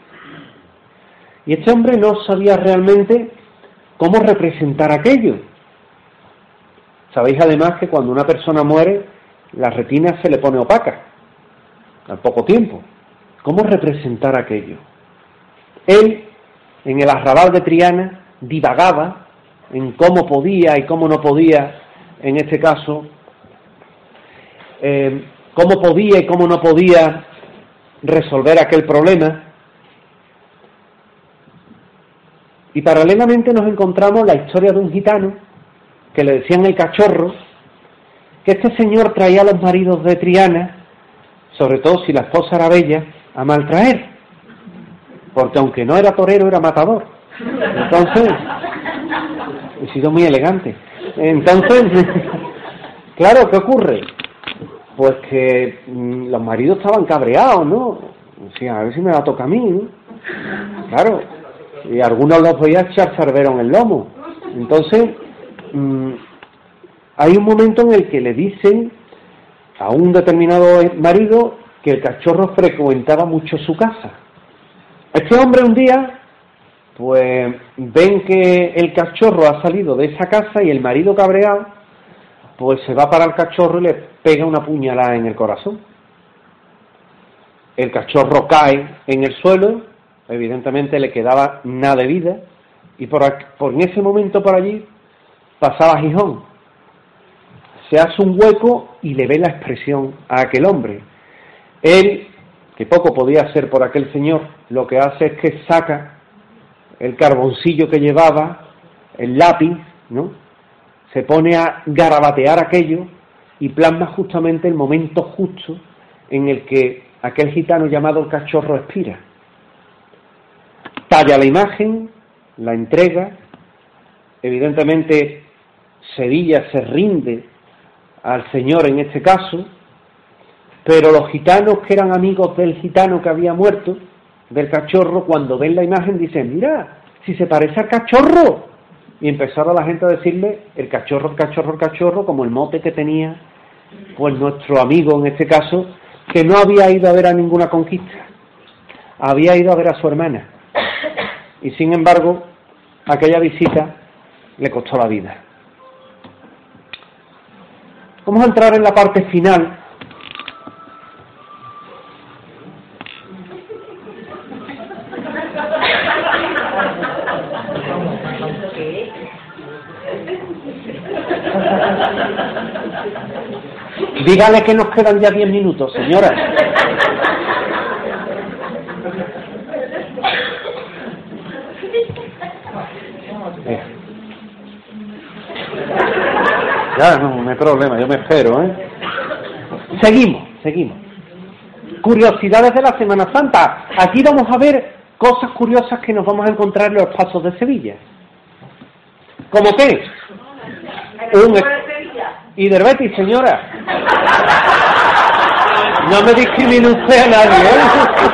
Y este hombre no sabía realmente cómo representar aquello. Sabéis además que cuando una persona muere, la retina se le pone opaca al poco tiempo. ¿Cómo representar aquello? Él, en el arrabal de Triana, divagaba en cómo podía y cómo no podía, en este caso, cómo podía y cómo no podía resolver aquel problema. Y paralelamente nos encontramos la historia de un gitano que le decían el cachorro, que este señor traía a los maridos de Triana, sobre todo si la esposa era bella, a maltraer, porque aunque no era torero, era matador. Entonces, He sido muy elegante. Entonces, claro, ¿qué ocurre? Pues que los maridos estaban cabreados, ¿no? Decían, a ver si me la toca a mí, ¿no? Claro, y algunos los veía echar cerbero en el lomo. Entonces, hay un momento en el que le dicen a un determinado marido que el cachorro frecuentaba mucho su casa. Este hombre un día, pues ven que el cachorro ha salido de esa casa y el marido cabreado, pues se va para el cachorro y le pega una puñalada en el corazón. El cachorro cae en el suelo, evidentemente le quedaba nada de vida, y por en ese momento por allí pasaba Gijón. Se hace un hueco y le ve la expresión a aquel hombre. Él, que poco podía hacer por aquel señor, lo que hace es que saca el carboncillo que llevaba, el lápiz, ¿no? Se pone a garabatear aquello y plasma justamente el momento justo en el que aquel gitano llamado el cachorro expira. Talla la imagen, la entrega, evidentemente Sevilla se rinde al señor en este caso, pero los gitanos que eran amigos del gitano que había muerto, del cachorro, cuando ven la imagen dicen, mira, si se parece al cachorro, y empezaron la gente a decirle el cachorro, el cachorro, el cachorro, como el mote que tenía pues nuestro amigo en este caso, que no había ido a ver a ninguna conquista, había ido a ver a su hermana, y sin embargo aquella visita le costó la vida. Vamos a entrar en la parte final. Dígale que nos quedan ya 10 minutos, señora. Ya, no hay problema, yo me espero, ¿eh? Seguimos. Curiosidades de la Semana Santa. Aquí vamos a ver cosas curiosas que nos vamos a encontrar en los pasos de Sevilla. ¿Cómo qué? Y del Betis, señora. No me discrimine usted a nadie, ¿eh?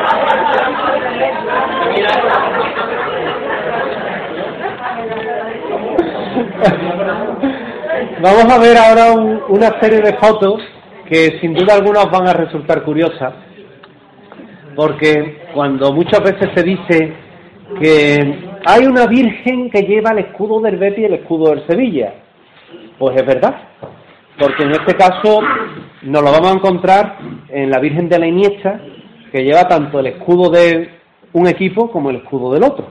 Vamos a ver ahora una serie de fotos que sin duda algunas van a resultar curiosas, porque cuando muchas veces se dice que hay una virgen que lleva el escudo del Betis y el escudo del Sevilla, pues es verdad, porque en este caso nos lo vamos a encontrar en la Virgen de la Iniesta, que lleva tanto el escudo de un equipo como el escudo del otro.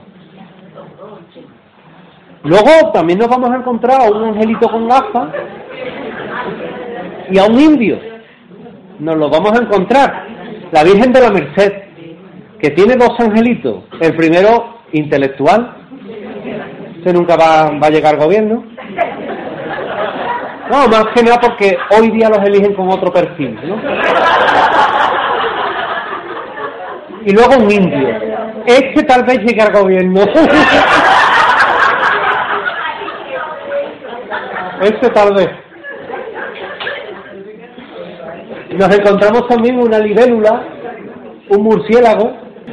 Luego también nos vamos a encontrar a un angelito con gafas y a un indio. Nos lo vamos a encontrar. La Virgen de la Merced, que tiene dos angelitos. El primero, intelectual. Ese nunca va a llegar al gobierno. No, más que nada porque hoy día los eligen con otro perfil, ¿no? Y luego un indio. Este tal vez llegue al gobierno. Este tal vez. Nos encontramos también una libélula, un murciélago,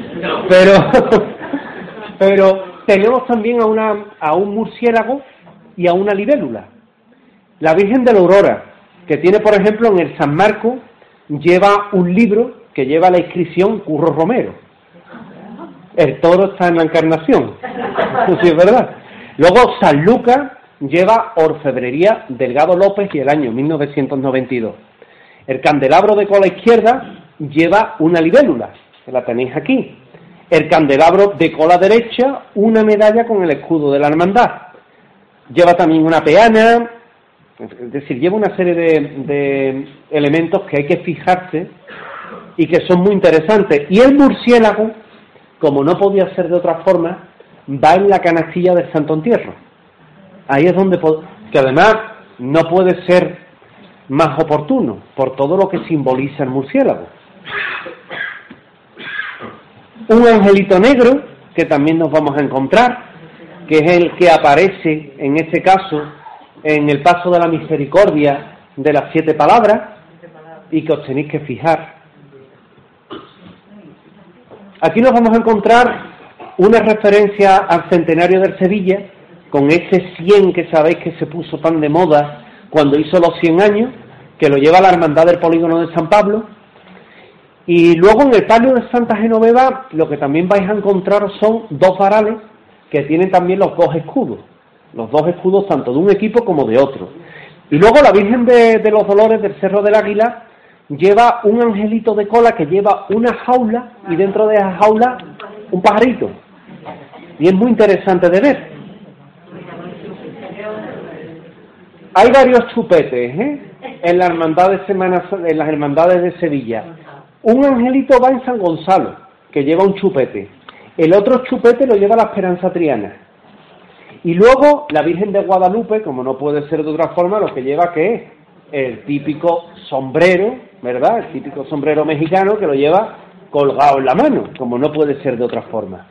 pero tenemos también a un murciélago y a una libélula. La Virgen de la Aurora, que tiene, por ejemplo, en el San Marcos, lleva un libro que lleva la inscripción Curro Romero. El toro está en la Encarnación, sí, es verdad. Luego San Lucas lleva Orfebrería Delgado López y el año 1992. El candelabro de cola izquierda lleva una libélula, que la tenéis aquí. El candelabro de cola derecha, una medalla con el escudo de la hermandad. Lleva también una peana, es decir, lleva una serie de elementos que hay que fijarse y que son muy interesantes. Y el murciélago, como no podía ser de otra forma, va en la canastilla del Santo Entierro. Ahí es donde, que además no puede ser más oportuno, por todo lo que simboliza el murciélago. Un angelito negro, que también nos vamos a encontrar, que es el que aparece en este caso en el paso de la misericordia de las 7 palabras y que os tenéis que fijar. Aquí nos vamos a encontrar una referencia al centenario del Sevilla, con ese 100 que sabéis que se puso tan de moda cuando hizo los 100 años, que lo lleva la Hermandad del Polígono de San Pablo. Y luego en el palio de Santa Genoveva lo que también vais a encontrar son 2 varales que tienen también los 2 escudos tanto de un equipo como de otro. Y luego la Virgen de los Dolores del Cerro del Águila lleva un angelito de cola que lleva una jaula y dentro de esa jaula un pajarito. Y es muy interesante de ver. Hay varios chupetes, en la hermandad de en las hermandades de Sevilla. Un angelito va en San Gonzalo, que lleva un chupete. El otro chupete lo lleva la Esperanza Triana. Y luego la Virgen de Guadalupe, como no puede ser de otra forma, lo que lleva que es el típico sombrero, ¿verdad? El típico sombrero mexicano que lo lleva colgado en la mano, como no puede ser de otra forma.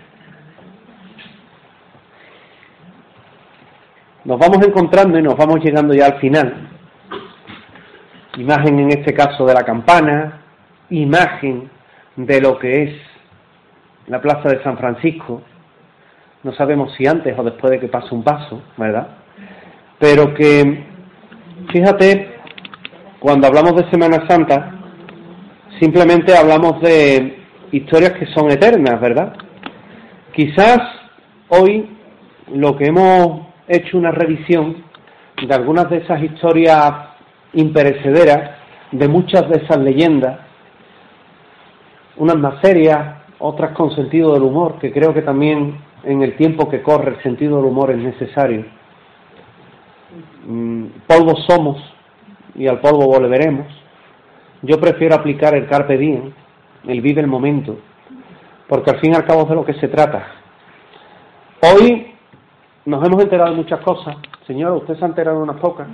Nos vamos encontrando y nos vamos llegando ya al final. Imagen en este caso de la campana, imagen de lo que es la plaza de San Francisco. No sabemos si antes o después de que pase un paso, ¿verdad? Pero que, fíjate, cuando hablamos de Semana Santa, simplemente hablamos de historias que son eternas, ¿verdad? Quizás hoy lo que hemos hecho una revisión de algunas de esas historias imperecederas, de muchas de esas leyendas, unas más serias, otras con sentido del humor, que creo que también en el tiempo que corre el sentido del humor es necesario. Polvo somos y al polvo volveremos. Yo prefiero aplicar el carpe diem, el vive el momento, porque al fin y al cabo es de lo que se trata. Hoy nos hemos enterado de muchas cosas. Señora, usted se ha enterado de unas pocas.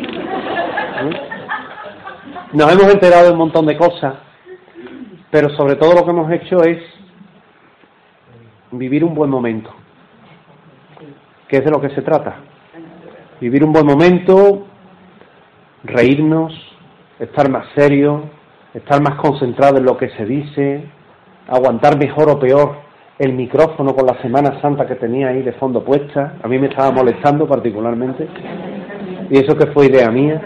Nos hemos enterado de un montón de cosas, pero sobre todo lo que hemos hecho es vivir un buen momento, que es de lo que se trata. Vivir un buen momento, reírnos, estar más serios, estar más concentrados en lo que se dice, aguantar mejor o peor el micrófono con la Semana Santa que tenía ahí de fondo puesta. A mí me estaba molestando particularmente, y eso que fue idea mía,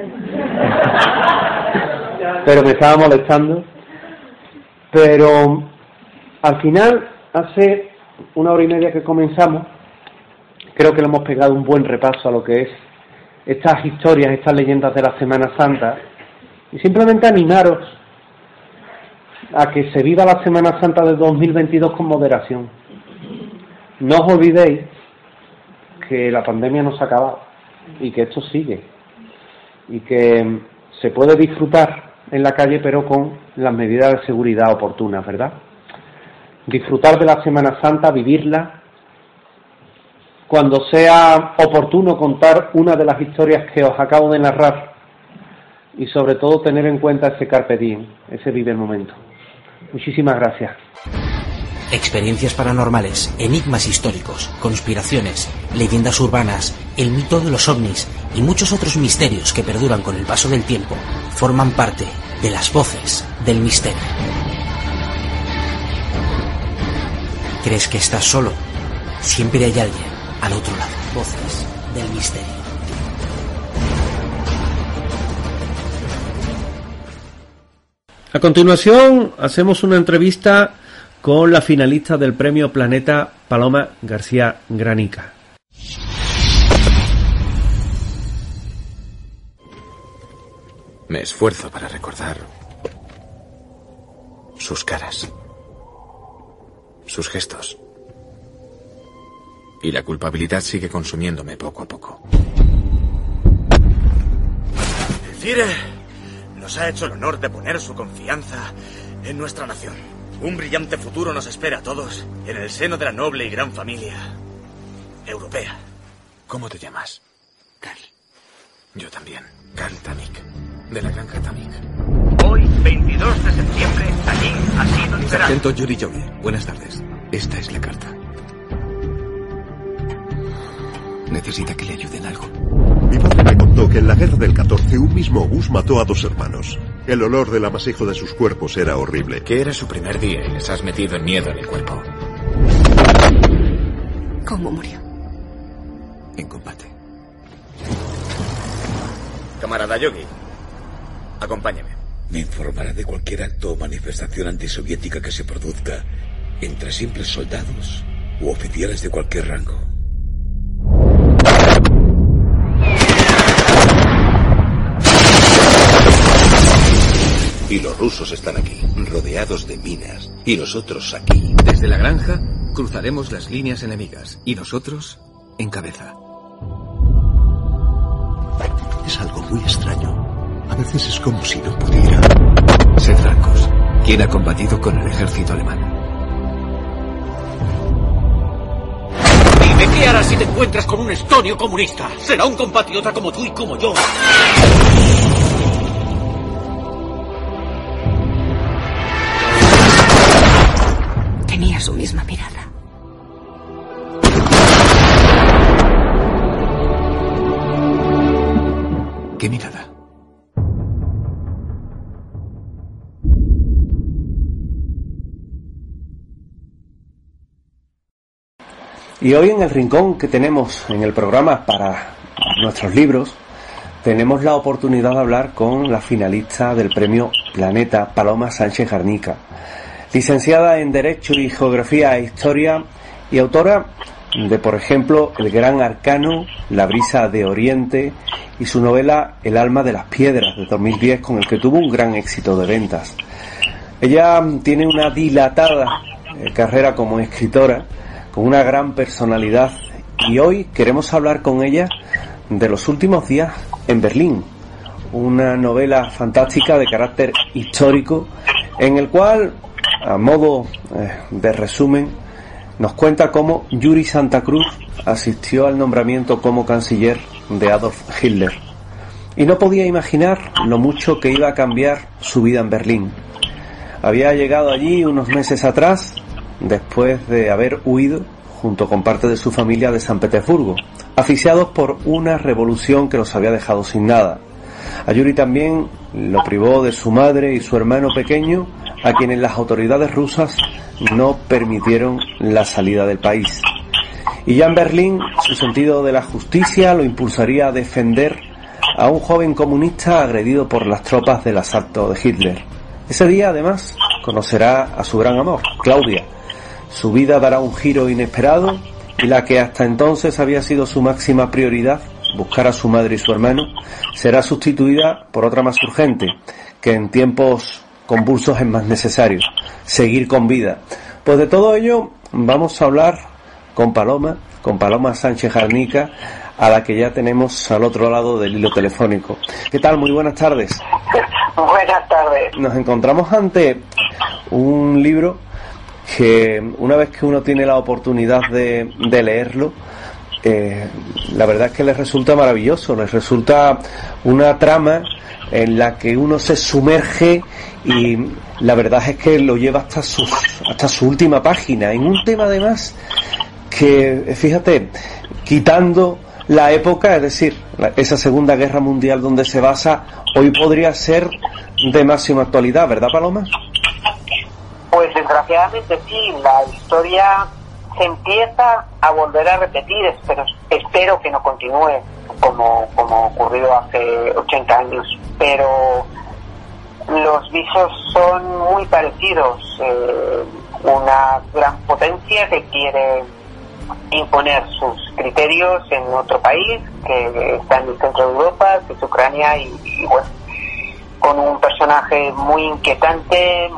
pero me estaba molestando. Pero al final, hace 1 hora y media que comenzamos, creo que le hemos pegado un buen repaso a lo que es estas historias, estas leyendas de la Semana Santa, y simplemente animaros a que se viva la Semana Santa de 2022 con moderación. No os olvidéis que la pandemia no se ha acabado y que esto sigue y que se puede disfrutar en la calle, pero con las medidas de seguridad oportunas, ¿verdad? Disfrutar de la Semana Santa, vivirla. Cuando sea oportuno contar una de las historias que os acabo de narrar, y sobre todo tener en cuenta ese carpe diem, ese vive el momento. Muchísimas gracias.
Experiencias paranormales, enigmas históricos, conspiraciones, leyendas urbanas, el mito de los ovnis y muchos otros misterios que perduran con el paso del tiempo forman parte de las voces del misterio. ¿Crees que estás solo? Siempre hay alguien al otro lado. Voces del misterio.
A continuación, hacemos una entrevista con la finalista del Premio Planeta, Paloma García Granica.
Me esfuerzo para recordar sus caras, sus gestos. Y la culpabilidad sigue consumiéndome poco a poco.
El Führer nos ha hecho el honor de poner su confianza en nuestra nación. Un brillante futuro nos espera a todos en el seno de la noble y gran familia europea.
¿Cómo te llamas?
Karl.
Yo también. Karl Tamik, de la granja Tamik.
Hoy, 22 de septiembre, allí ha sido liberado.
Sargento Yuri Yogi, buenas tardes. Esta es la carta.
Necesita que le ayude en algo.
Mi padre me contó que en la guerra del 14 un mismo obús mató a 2 hermanos. El olor del amasijo de sus cuerpos era horrible.
Que era su primer día y les has metido el miedo en el cuerpo.
¿Cómo murió?
En combate.
Camarada Yogi, acompáñame.
Me informará de cualquier acto o manifestación antisoviética que se produzca entre simples soldados u oficiales de cualquier rango. Y los rusos están aquí, rodeados de minas, y nosotros aquí.
Desde la granja cruzaremos las líneas enemigas, y nosotros en cabeza.
Es algo muy extraño. A veces es como si no pudiera.
Sed francos. ¿Quién ha combatido con el ejército alemán?
Dime qué harás si te encuentras con un estonio comunista. Será un compatriota como tú y como yo.
Tenía su misma mirada.
¿Qué mirada?
Y hoy en el rincón que tenemos en el programa para nuestros libros, tenemos la oportunidad de hablar con la finalista del premio Planeta, Paloma Sánchez Garnica, licenciada en Derecho y Geografía e Historia y autora de, por ejemplo, El Gran Arcano, La Brisa de Oriente y su novela El Alma de las Piedras de 2010, con el que tuvo un gran éxito de ventas. Ella tiene una dilatada carrera como escritora, con una gran personalidad, y hoy queremos hablar con ella de los últimos días en Berlín, una novela fantástica de carácter histórico en el cual, a modo de resumen, nos cuenta cómo Yuri Santa Cruz asistió al nombramiento como canciller de Adolf Hitler y no podía imaginar lo mucho que iba a cambiar su vida en Berlín. Había llegado allí unos meses atrás, después de haber huido junto con parte de su familia de San Petersburgo, asfixiados por una revolución que los había dejado sin nada. A Yuri también lo privó de su madre y su hermano pequeño, a quienes las autoridades rusas no permitieron la salida del país. Y ya en Berlín, su sentido de la justicia lo impulsaría a defender a un joven comunista agredido por las tropas del asalto de Hitler. Ese día, además, conocerá a su gran amor, Claudia. Su vida dará un giro inesperado y la que hasta entonces había sido su máxima prioridad, buscar a su madre y su hermano, será sustituida por otra más urgente, que en tiempos convulsos es más necesario: seguir con vida. Pues de todo ello vamos a hablar con Paloma Sánchez Garnica, a la que ya tenemos al otro lado del hilo telefónico. ¿Qué tal? Muy buenas tardes.
Buenas tardes.
Nos encontramos ante un libro que, una vez que uno tiene la oportunidad de leerlo, la verdad es que les resulta maravilloso, les resulta una trama en la que uno se sumerge y la verdad es que lo lleva hasta su última página, en un tema además que, fíjate, quitando la época, es decir, esa Segunda Guerra Mundial donde se basa, hoy podría ser de máxima actualidad, ¿verdad, Paloma?
Pues desgraciadamente sí, la historia se empieza a volver a repetir, pero espero que no continúe como ocurrió hace 80 años, pero los visos son muy parecidos. Una gran potencia que quiere imponer sus criterios en otro país que está en el centro de Europa, que es Ucrania, y bueno, con un personaje muy inquietante,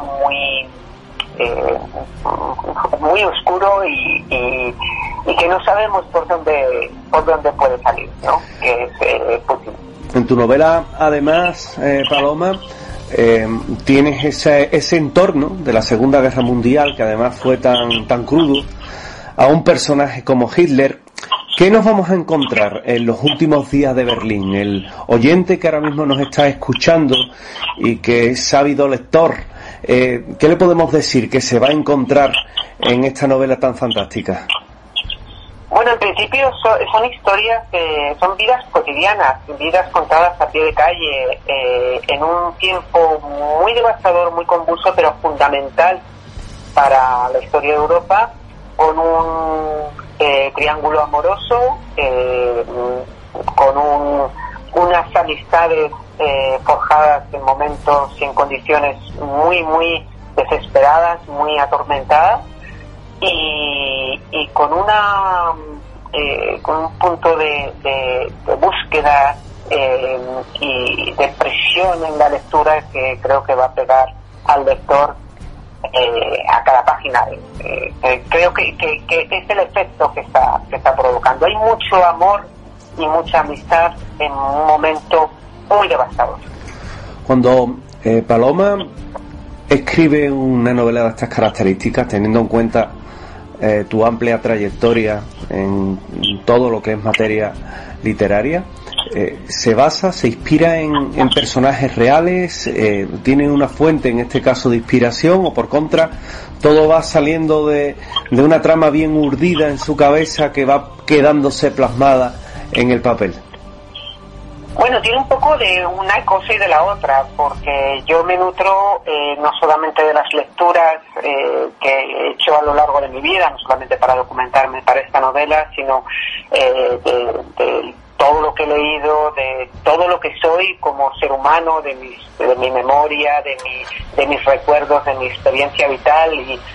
muy oscuro y que no sabemos por dónde puede salir, ¿no? Que es Putin.
En tu novela, además, Paloma, tienes ese entorno de la Segunda Guerra Mundial, que además fue tan crudo, a un personaje como Hitler. ¿Qué nos vamos a encontrar en los últimos días de Berlín? El oyente que ahora mismo nos está escuchando y que es ávido lector, ¿qué le podemos decir que se va a encontrar en esta novela tan fantástica?
Bueno, en principio son historias, son vidas cotidianas, vidas contadas a pie de calle, en un tiempo muy devastador, muy convulso, pero fundamental para la historia de Europa, con un triángulo amoroso, con unas amistades forjadas en momentos y en condiciones muy, muy desesperadas, muy atormentadas, y con un punto de búsqueda y de presión en la lectura que creo que va a pegar al lector a cada página. Creo que es el efecto que está provocando. Hay mucho amor y mucha amistad en un momento muy devastador.
Cuando Paloma escribe una novela de estas características, teniendo en cuenta tu amplia trayectoria en todo lo que es materia literaria, se inspira en personajes reales, tiene una fuente en este caso de inspiración, o por contra todo va saliendo de una trama bien urdida en su cabeza que va quedándose plasmada en el papel?
Bueno, tiene un poco de una cosa y de la otra, porque yo me nutro no solamente de las lecturas que he hecho a lo largo de mi vida, no solamente para documentarme para esta novela, sino de todo lo que he leído, de todo lo que soy como ser humano, de mi memoria, de mis recuerdos, de mi experiencia vital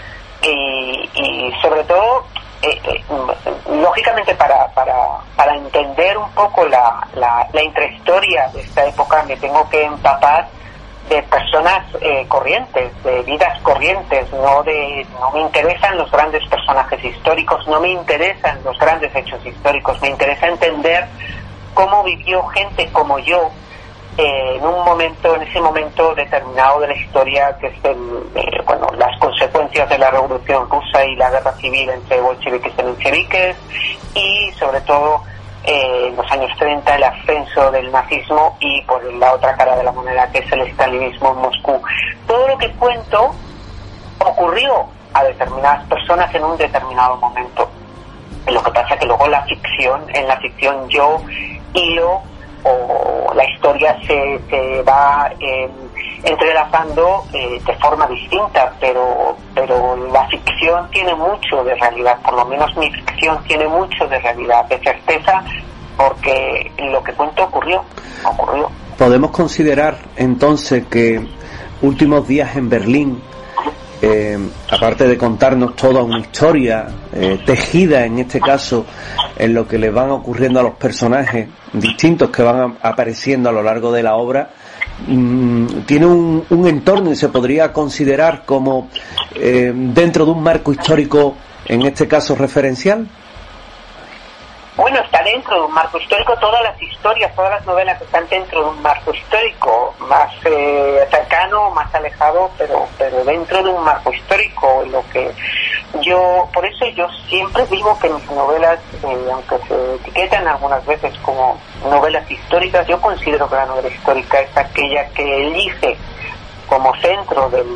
y sobre todo lógicamente para entender un poco la intrahistoria de esta época me tengo que empapar de personas corrientes, de vidas corrientes. No me interesan los grandes personajes históricos, no me interesan los grandes hechos históricos, me interesa entender cómo vivió gente como yo en ese momento determinado de la historia, que es las consecuencias de la Revolución Rusa y la guerra civil entre bolcheviques y mencheviques, y sobre todo en los años 30 el ascenso del nazismo y por la otra cara de la moneda, que es el estalinismo en Moscú. Todo lo que cuento ocurrió a determinadas personas en un determinado momento. Lo que pasa es que luego en la ficción yo hilo, o la historia se va entrelazando de forma distinta, pero la ficción tiene mucho de realidad, por lo menos mi ficción tiene mucho de realidad, de certeza, porque lo que cuento ocurrió.
¿Podemos considerar entonces que Últimos días en Berlín, aparte de contarnos toda una historia tejida en este caso en lo que le van ocurriendo a los personajes distintos que van apareciendo a lo largo de la obra, tiene un entorno y se podría considerar como dentro de un marco histórico, en este caso referencial?
Bueno, está dentro de un marco histórico. Todas las historias, todas las novelas están dentro de un marco histórico, más cercano, más alejado, pero dentro de un marco histórico. Por eso yo siempre digo que mis novelas, aunque se etiquetan algunas veces como novelas históricas, yo considero que la novela histórica es aquella que elige como centro de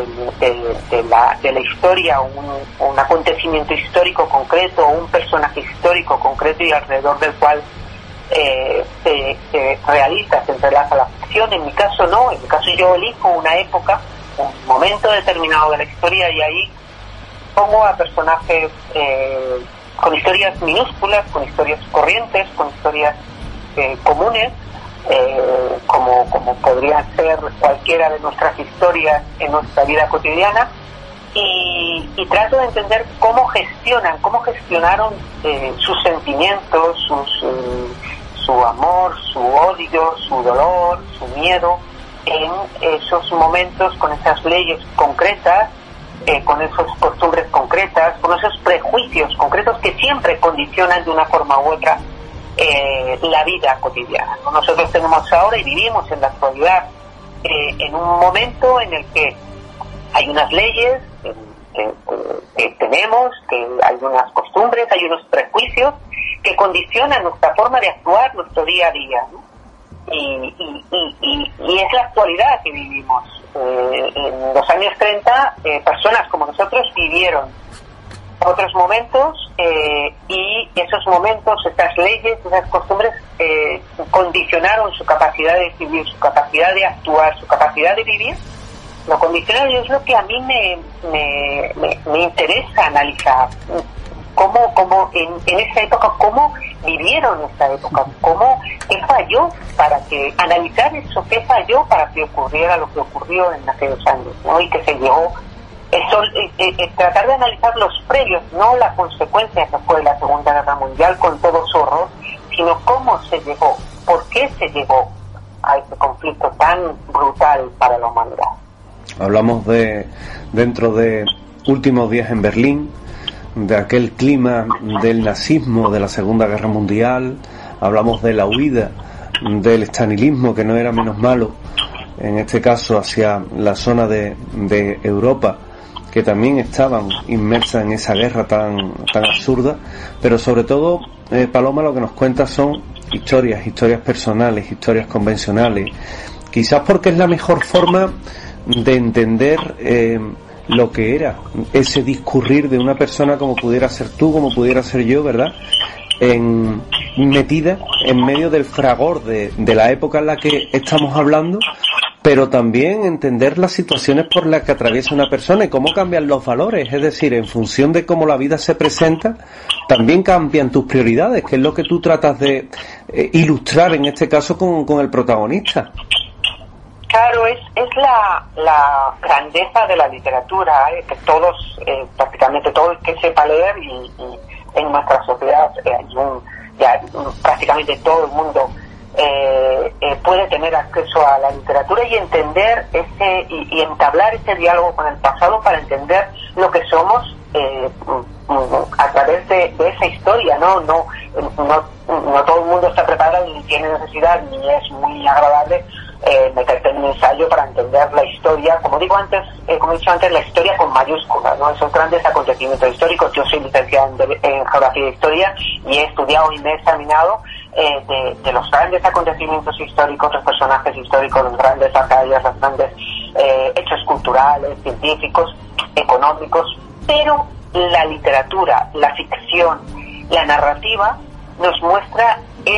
la historia un acontecimiento histórico concreto, un personaje histórico concreto, y alrededor del cual se entrelaza la ficción. En mi caso no, en mi caso yo elijo una época, un momento determinado de la historia, y ahí pongo a personajes con historias minúsculas, con historias corrientes, con historias comunes, como podrían ser cualquiera de nuestras historias en nuestra vida cotidiana, y trato de entender cómo gestionaron sus sentimientos, su amor, su odio, su dolor, su miedo en esos momentos, con esas leyes concretas, con esas costumbres concretas, con esos prejuicios concretos que siempre condicionan de una forma u otra la vida cotidiana. Nosotros tenemos ahora y vivimos en la actualidad en un momento en el que hay unas leyes que tenemos, que hay unas costumbres, hay unos prejuicios que condicionan nuestra forma de actuar, nuestro día a día, ¿no? Y es la actualidad que vivimos. En los años 30 personas como nosotros vivieron otros momentos, y esos momentos, estas leyes, esas costumbres condicionaron su capacidad de decidir, su capacidad de actuar, su capacidad de vivir. Lo condicionaron, y es lo que a mí me interesa analizar. Cómo en esa época, cómo vivieron esa época, qué falló para que, analizar eso, qué falló para que ocurriera lo que ocurrió en aquellos años, ¿no? Y que se llegó, tratar de analizar los previos, no la consecuencia que fue la Segunda Guerra Mundial con todo su horror, sino cómo se llegó, por qué se llegó a ese conflicto tan brutal para la humanidad.
Hablamos dentro de últimos días en Berlín, de aquel clima del nazismo de la Segunda Guerra Mundial. Hablamos de la huida del estalinismo, que no era menos malo, en este caso hacia la zona de Europa, que también estaban inmersas en esa guerra tan absurda. Pero sobre todo, Paloma, lo que nos cuenta son historias personales, historias convencionales, quizás porque es la mejor forma de entender lo que era ese discurrir de una persona como pudiera ser tú, como pudiera ser yo, ¿verdad? Metida en medio del fragor de la época en la que estamos hablando, pero también entender las situaciones por las que atraviesa una persona y cómo cambian los valores. Es decir, en función de cómo la vida se presenta, también cambian tus prioridades, que es lo que tú tratas de ilustrar en este caso con el protagonista.
Claro, es la grandeza de la literatura, que todos, prácticamente todo el que sepa leer, y en nuestra sociedad prácticamente todo el mundo puede tener acceso a la literatura y entender y entablar ese diálogo con el pasado para entender lo que somos a través de esa historia. No todo el mundo está preparado, ni tiene necesidad, ni es muy agradable meterte en un ensayo para entender la historia, como he dicho antes, la historia con mayúsculas, ¿no? Esos grandes acontecimientos históricos. Yo soy licenciado en Geografía e Historia y he estudiado y me he examinado de los grandes acontecimientos históricos, los personajes históricos, las grandes batallas, los grandes hechos culturales, científicos, económicos, pero la literatura, la ficción, la narrativa nos muestra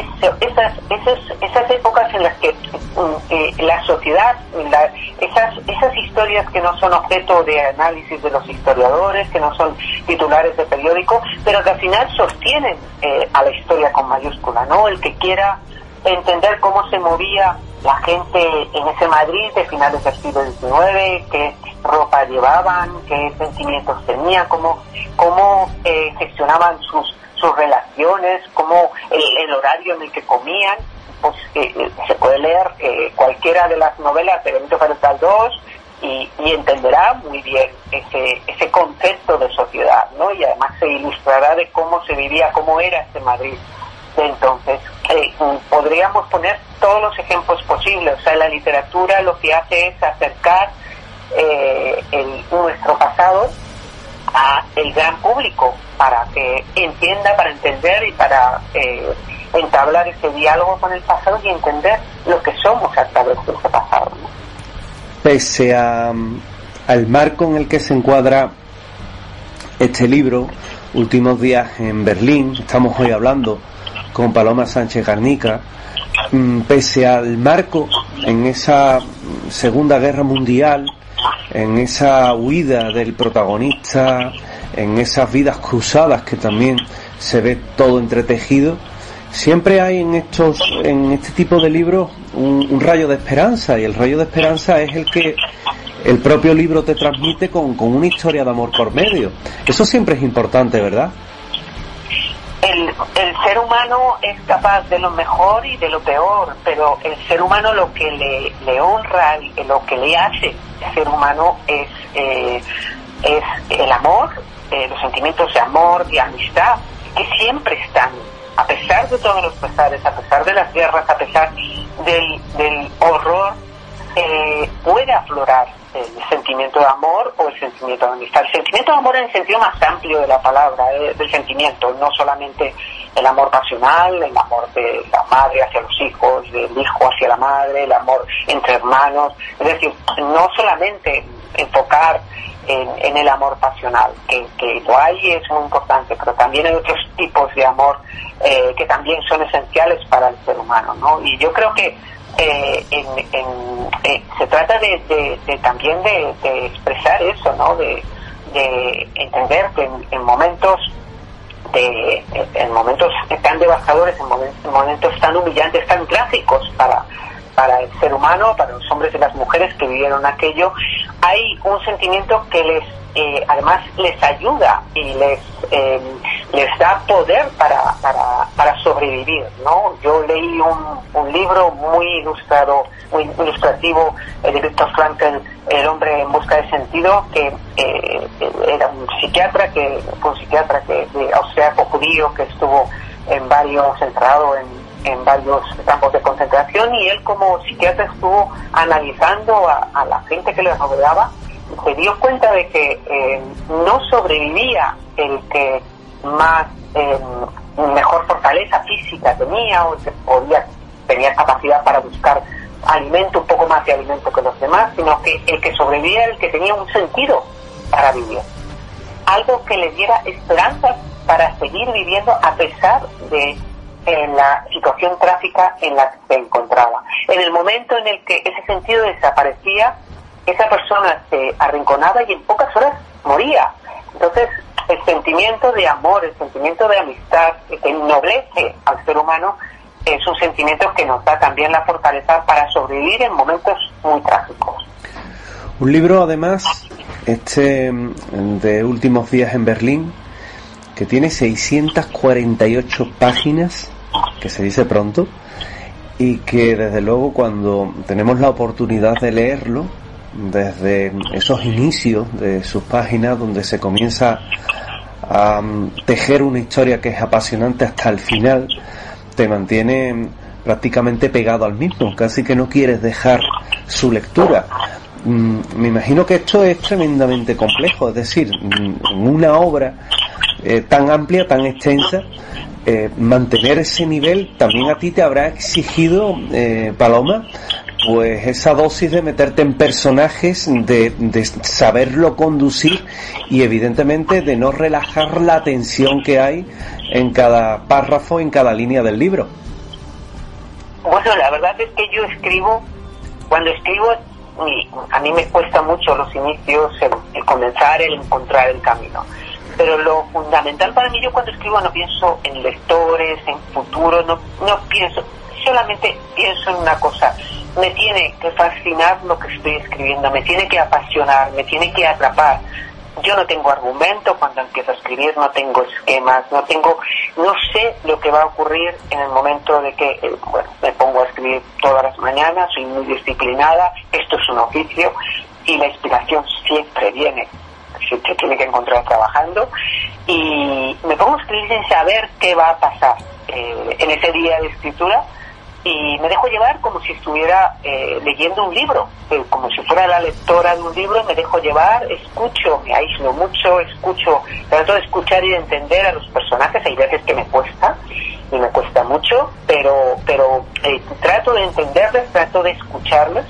esas épocas en las que la sociedad, esas historias que no son objeto de análisis de los historiadores, que no son titulares de periódico, pero que al final sostienen a la historia con mayúscula, ¿no? El que quiera entender cómo se movía la gente en ese Madrid de finales del siglo XIX, qué ropa llevaban, qué sentimientos tenían, cómo gestionaban sus relaciones, como el horario en el que comían, pues se puede leer cualquiera de las novelas de Benito Pérez Galdós y entenderá muy bien ese concepto de sociedad, ¿no? Y además se ilustrará de cómo se vivía, cómo era este Madrid de entonces. Podríamos poner todos los ejemplos posibles. O sea, la literatura lo que hace es acercar nuestro pasado a el gran público para que entienda, para entender y para entablar ese diálogo con el pasado y entender lo que somos a través de ese pasado, ¿no?
Pese al marco en el que se encuadra este libro, Últimos días en Berlín, estamos hoy hablando con Paloma Sánchez Garnica, pese al marco en esa Segunda Guerra Mundial, en esa huida del protagonista, en esas vidas cruzadas que también se ve todo entretejido, siempre hay en este tipo de libros un rayo de esperanza, y el rayo de esperanza es el que el propio libro te transmite con una historia de amor por medio. Eso siempre es importante, ¿verdad?
El ser humano es capaz de lo mejor y de lo peor, pero el ser humano lo que le honra, lo que le hace ser humano es el amor, los sentimientos de amor, de amistad, que siempre están, a pesar de todos los pesares, a pesar de las guerras, a pesar del horror, puede aflorar el sentimiento de amor o el sentimiento de amistad. El sentimiento de amor en el sentido más amplio de la palabra, del sentimiento, no solamente el amor pasional, el amor de la madre hacia los hijos, del hijo hacia la madre, el amor entre hermanos. Es decir, no solamente enfocar en el amor pasional, que lo hay, es muy importante, pero también hay otros tipos de amor que también son esenciales para el ser humano, ¿no? Y yo creo que se trata también de expresar eso, ¿no? De entender que en momentos tan devastadores, en momentos tan humillantes, tan trágicos para el ser humano, para los hombres y las mujeres que vivieron aquello, hay un sentimiento que además les ayuda y les da poder para sobrevivir, ¿no? Yo leí un libro muy ilustrativo de Viktor Frankl, El hombre en busca de sentido, que era un psiquiatra austriaco judío que estuvo encerrado en varios campos de concentración, y él como psiquiatra estuvo analizando a la gente que le rodeaba. Se dio cuenta de que no sobrevivía el que mejor fortaleza física tenía, o el que tenía capacidad para buscar alimento, un poco más de alimento que los demás, sino que el que sobrevivía era el que tenía un sentido para vivir, algo que le diera esperanza para seguir viviendo a pesar de la situación trágica en la que se encontraba. En el momento en el que ese sentido desaparecía, esa persona se arrinconaba y en pocas horas moría. Entonces, el sentimiento de amor, el sentimiento de amistad que ennoblece al ser humano, es un sentimiento que nos da también la fortaleza para sobrevivir en momentos muy trágicos.
Un libro, además, de Últimos días en Berlín, que tiene 648 páginas, que se dice pronto, y que desde luego cuando tenemos la oportunidad de leerlo, desde esos inicios de sus páginas donde se comienza a tejer una historia que es apasionante hasta el final, te mantiene prácticamente pegado al mismo, casi que no quieres dejar su lectura. Me imagino que esto es tremendamente complejo, es decir, una obra tan amplia, tan extensa, mantener ese nivel también a ti te habrá exigido, Paloma, pues esa dosis de meterte en personajes, de saberlo conducir y evidentemente de no relajar la tensión que hay en cada párrafo, en cada línea del libro.
Bueno, la verdad es que yo cuando escribo, a mí me cuesta mucho los inicios, el comenzar, el encontrar el camino. Pero lo fundamental para mí, yo cuando escribo no pienso en lectores, en futuro, no pienso, solamente pienso en una cosa: me tiene que fascinar lo que estoy escribiendo, me tiene que apasionar, me tiene que atrapar. Yo no tengo argumento cuando empiezo a escribir, no tengo esquemas, no sé lo que va a ocurrir en el momento de que, me pongo a escribir todas las mañanas, soy muy disciplinada, esto es un oficio y la inspiración siempre viene. Se tiene que encontrar trabajando, y me pongo a escribir sin saber qué va a pasar en ese día de escritura, y me dejo llevar como si estuviera leyendo un libro, como si fuera la lectora de un libro. Me dejo llevar, escucho, me aíslo mucho, trato de escuchar y de entender a los personajes. Hay veces que me cuesta, y me cuesta mucho, pero trato de entenderles, trato de escucharles.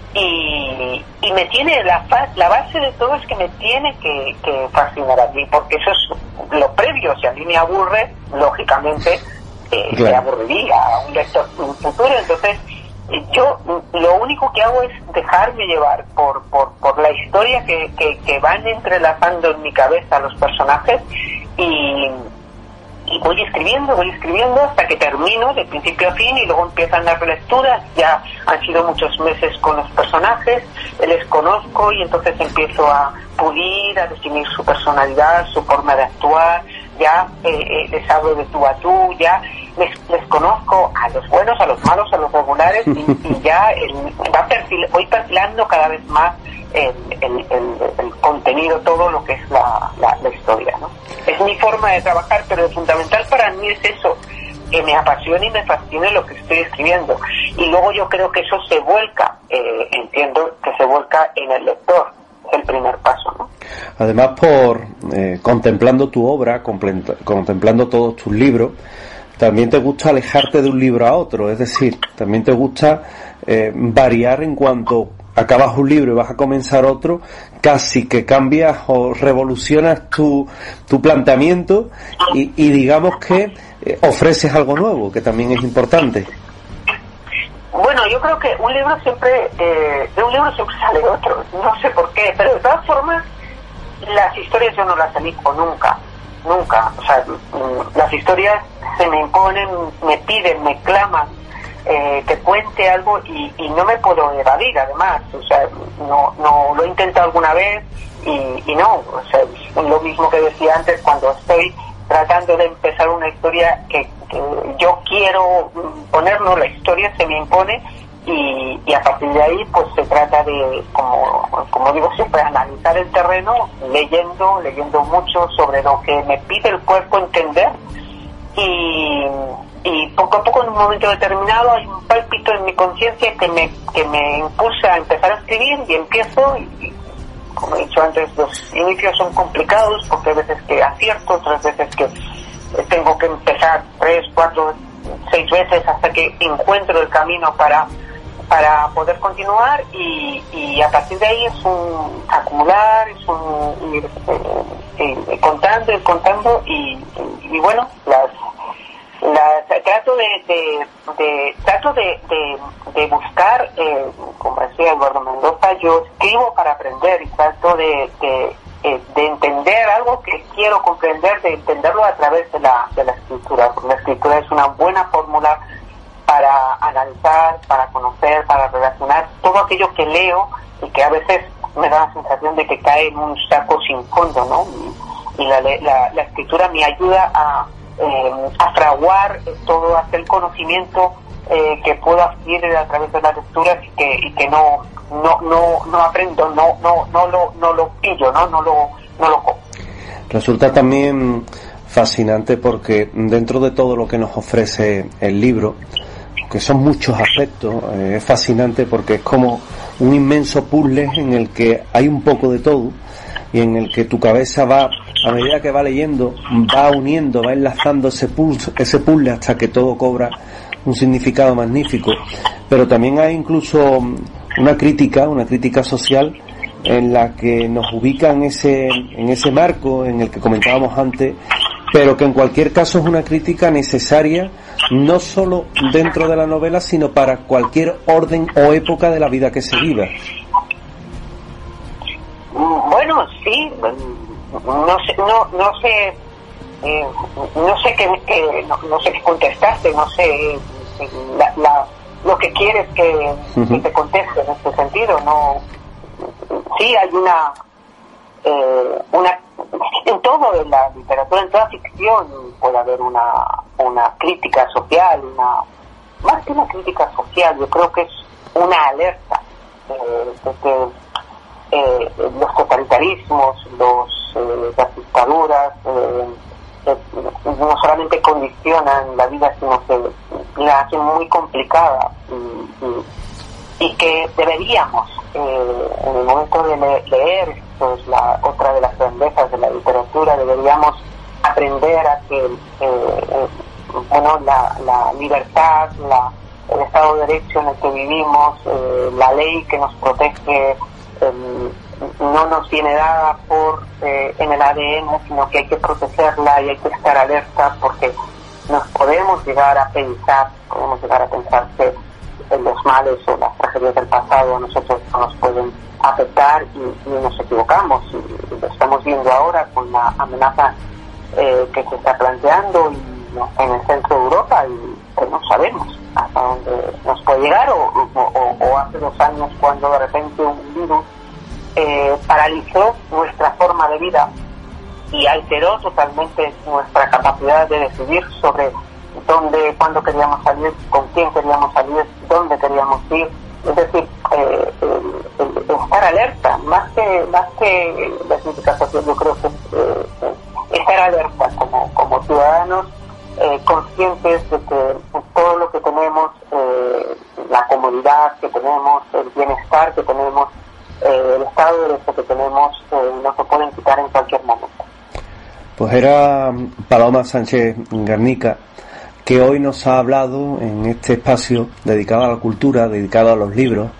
Y me tiene la base de todo es que me tiene que fascinar a mí, porque eso es lo previo. Si a mí me aburre, lógicamente me aburriría a un lector un futuro. Entonces yo lo único que hago es dejarme llevar por la historia que van entrelazando en mi cabeza los personajes, y voy escribiendo hasta que termino de principio a fin, y luego empiezan las relecturas. Ya han sido muchos meses con los personajes, les conozco, y entonces empiezo a pulir, a definir su personalidad, su forma de actuar. Ya les hablo de tú a tú, ya les conozco a los buenos, a los malos, a los regulares, y ya voy perfilando cada vez más el contenido, todo lo que es la historia, ¿no? Es mi forma de trabajar, pero lo fundamental para mí es eso, que me apasione y me fascine lo que estoy escribiendo. Y luego yo creo que eso se vuelca, entiendo que se vuelca en el lector. Es el primer paso, ¿no?
Además, contemplando tu obra, contemplando todos tus libros, también te gusta alejarte de un libro a otro, es decir, también te gusta variar en cuanto acabas un libro y vas a comenzar otro, casi que cambias o revolucionas tu planteamiento y digamos que ofreces algo nuevo, que también es importante.
Bueno, yo creo que un libro siempre, de un libro siempre sale otro, no sé por qué, pero de todas formas, las historias yo no las elijo nunca, o sea, las historias se me imponen, me piden, me claman, que cuente algo y no me puedo evadir, además, o sea, no lo he intentado alguna vez y no, o sea, es lo mismo que decía antes, cuando estoy tratando de empezar una historia que yo quiero ponerlo, la historia se me impone y a partir de ahí pues se trata de, como digo siempre, analizar el terreno, leyendo mucho sobre lo que me pide el cuerpo entender y poco a poco en un momento determinado hay un pálpito en mi conciencia que me impulsa a empezar a escribir y empiezo y como he dicho antes, los inicios son complicados porque hay veces que acierto, otras veces que tengo que empezar 3, 4, 6 veces hasta que encuentro el camino para poder continuar y a partir de ahí es un acumular, es un ir contando y bueno, trato de buscar, como decía Eduardo Mendoza, yo escribo para aprender y trato de entender algo que quiero comprender, de entenderlo a través de la escritura, porque la escritura es una buena fórmula para analizar, para conocer, para relacionar todo aquello que leo y que a veces me da la sensación de que cae en un saco sin fondo, ¿no? Y la escritura me ayuda a fraguar todo aquel conocimiento que puedo adquirir a través de las lecturas y que no aprendo, no lo pillo, no lo cojo.
Resulta también fascinante porque dentro de todo lo que nos ofrece el libro, que son muchos aspectos, es fascinante porque es como un inmenso puzzle en el que hay un poco de todo y en el que tu cabeza va, a medida que va leyendo, va uniendo, va enlazando ese puzzle hasta que todo cobra un significado magnífico. Pero también hay incluso una crítica social en la que nos ubica en ese marco en el que comentábamos antes, pero que en cualquier caso es una crítica necesaria no solo dentro de la novela, sino para cualquier orden o época de la vida que se viva.
Bueno, sí, no sé qué contestaste, no sé lo que quieres que te conteste en este sentido. No, sí hay una en todo, en la literatura, en toda ficción puede haber una crítica social, más que una crítica social, yo creo que es una alerta de que los totalitarismos, las dictaduras no solamente condicionan la vida, sino que la hacen muy complicada y que deberíamos en el momento de leer, esto es otra de las grandezas de la literatura, deberíamos aprender a que la libertad, el Estado de Derecho en el que vivimos, la ley que nos protege, no nos viene dada en el ADN, sino que hay que protegerla y hay que estar alerta porque nos podemos llegar a pensar que los males o las tragedias del pasado a nosotros no nos pueden afectar y nos equivocamos, y lo estamos viendo ahora con la amenaza que se está planteando en el centro de Europa, y pues no sabemos hasta dónde nos puede llegar, o hace 2 años cuando de repente un virus paralizó nuestra forma de vida y alteró totalmente nuestra capacidad de decidir sobre dónde, cuándo queríamos salir, con quién queríamos salir, dónde queríamos ir. Es decir, estar alerta, más que la crítica social, yo creo que estar alerta como ciudadanos, conscientes de que todo lo que tenemos, la comodidad que tenemos, el bienestar que tenemos, el Estado de Derecho que tenemos, no se pueden quitar en cualquier momento.
Pues era Paloma Sánchez Garnica, que hoy nos ha hablado en este espacio dedicado a la cultura, dedicado a los libros,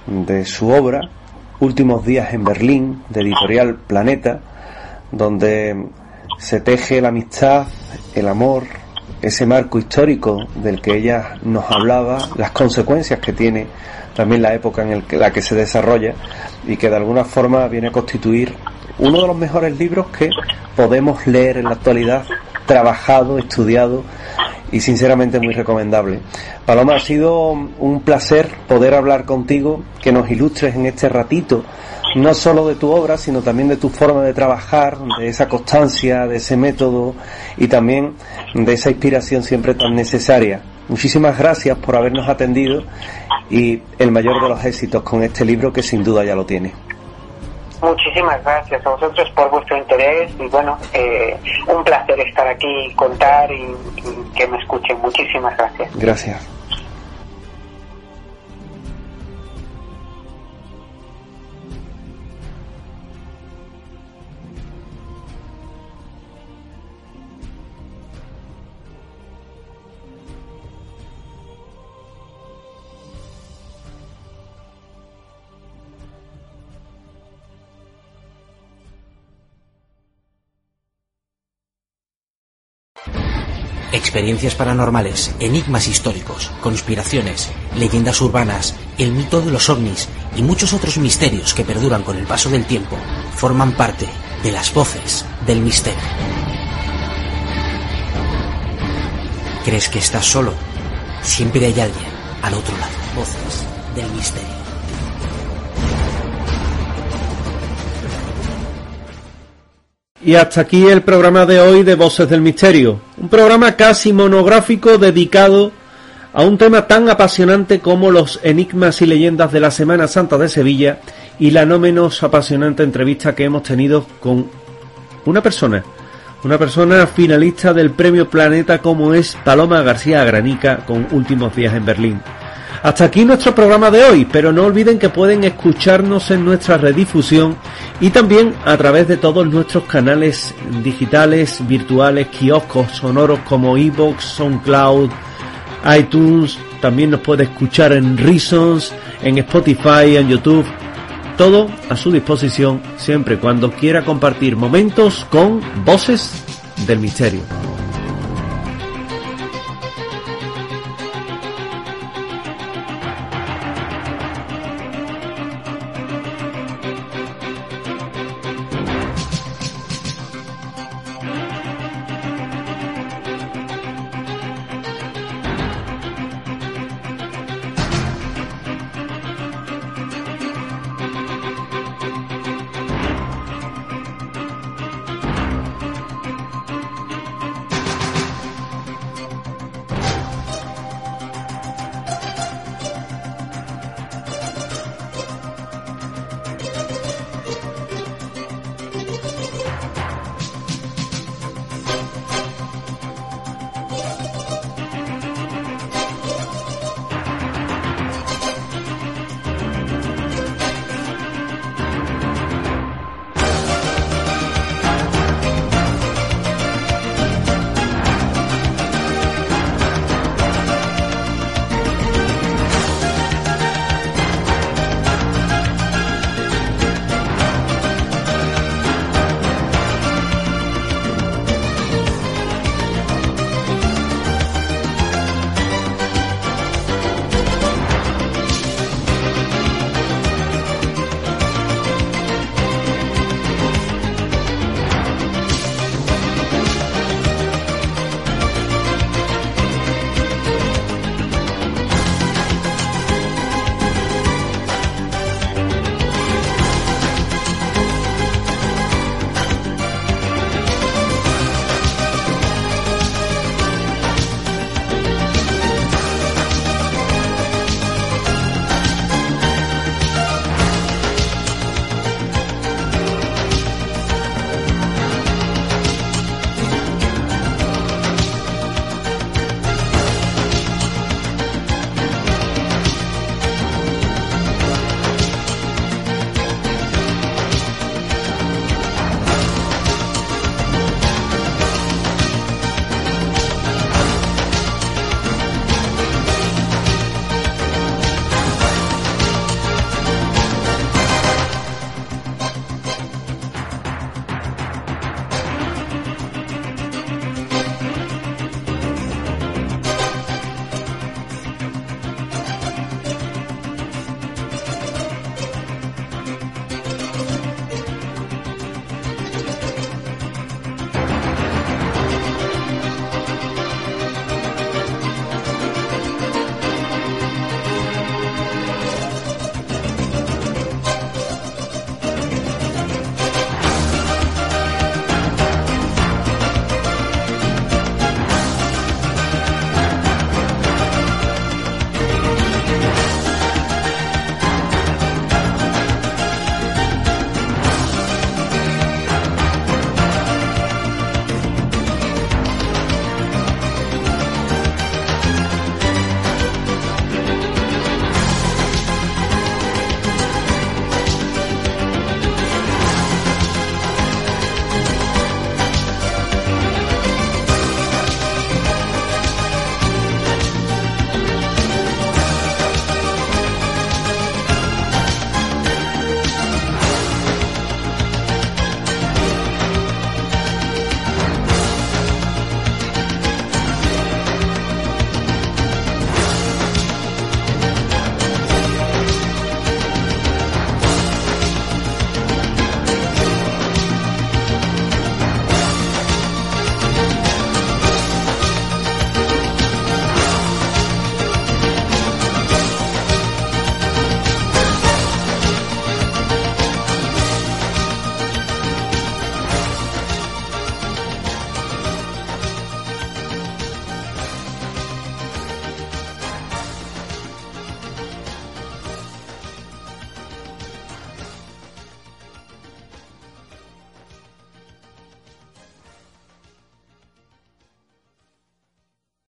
de su obra, Últimos días en Berlín, de Editorial Planeta, donde se teje la amistad, el amor, ese marco histórico del que ella nos hablaba, las consecuencias que tiene también la época en la que se desarrolla, y que de alguna forma viene a constituir uno de los mejores libros que podemos leer en la actualidad, trabajado, estudiado y sinceramente muy recomendable. Paloma, ha sido un placer poder hablar contigo, que nos ilustres en este ratito, no solo de tu obra, sino también de tu forma de trabajar, de esa constancia, de ese método y también de esa inspiración siempre tan necesaria. Muchísimas gracias por habernos atendido y el mayor de los éxitos con este libro, que sin duda ya lo tiene.
Muchísimas gracias a vosotros por vuestro interés y bueno, un placer estar aquí, contar y que me escuchen. Muchísimas gracias.
Gracias.
Experiencias paranormales, enigmas históricos, conspiraciones, leyendas urbanas, el mito de los ovnis y muchos otros misterios que perduran con el paso del tiempo forman parte de las voces del misterio. ¿Crees que estás solo? Siempre hay alguien al otro lado. Voces del misterio.
Y hasta aquí el programa de hoy de Voces del Misterio, un programa casi monográfico dedicado a un tema tan apasionante como los enigmas y leyendas de la Semana Santa de Sevilla y la no menos apasionante entrevista que hemos tenido con una persona finalista del Premio Planeta como es Paloma García Granica con Últimos días en Berlín. Hasta aquí nuestro programa de hoy, pero no olviden que pueden escucharnos en nuestra redifusión y también a través de todos nuestros canales digitales, virtuales, kioscos sonoros como iVoox, SoundCloud, iTunes. También nos puede escuchar en Reasons, en Spotify, en YouTube. Todo a su disposición siempre y cuando quiera compartir momentos con Voces del Misterio.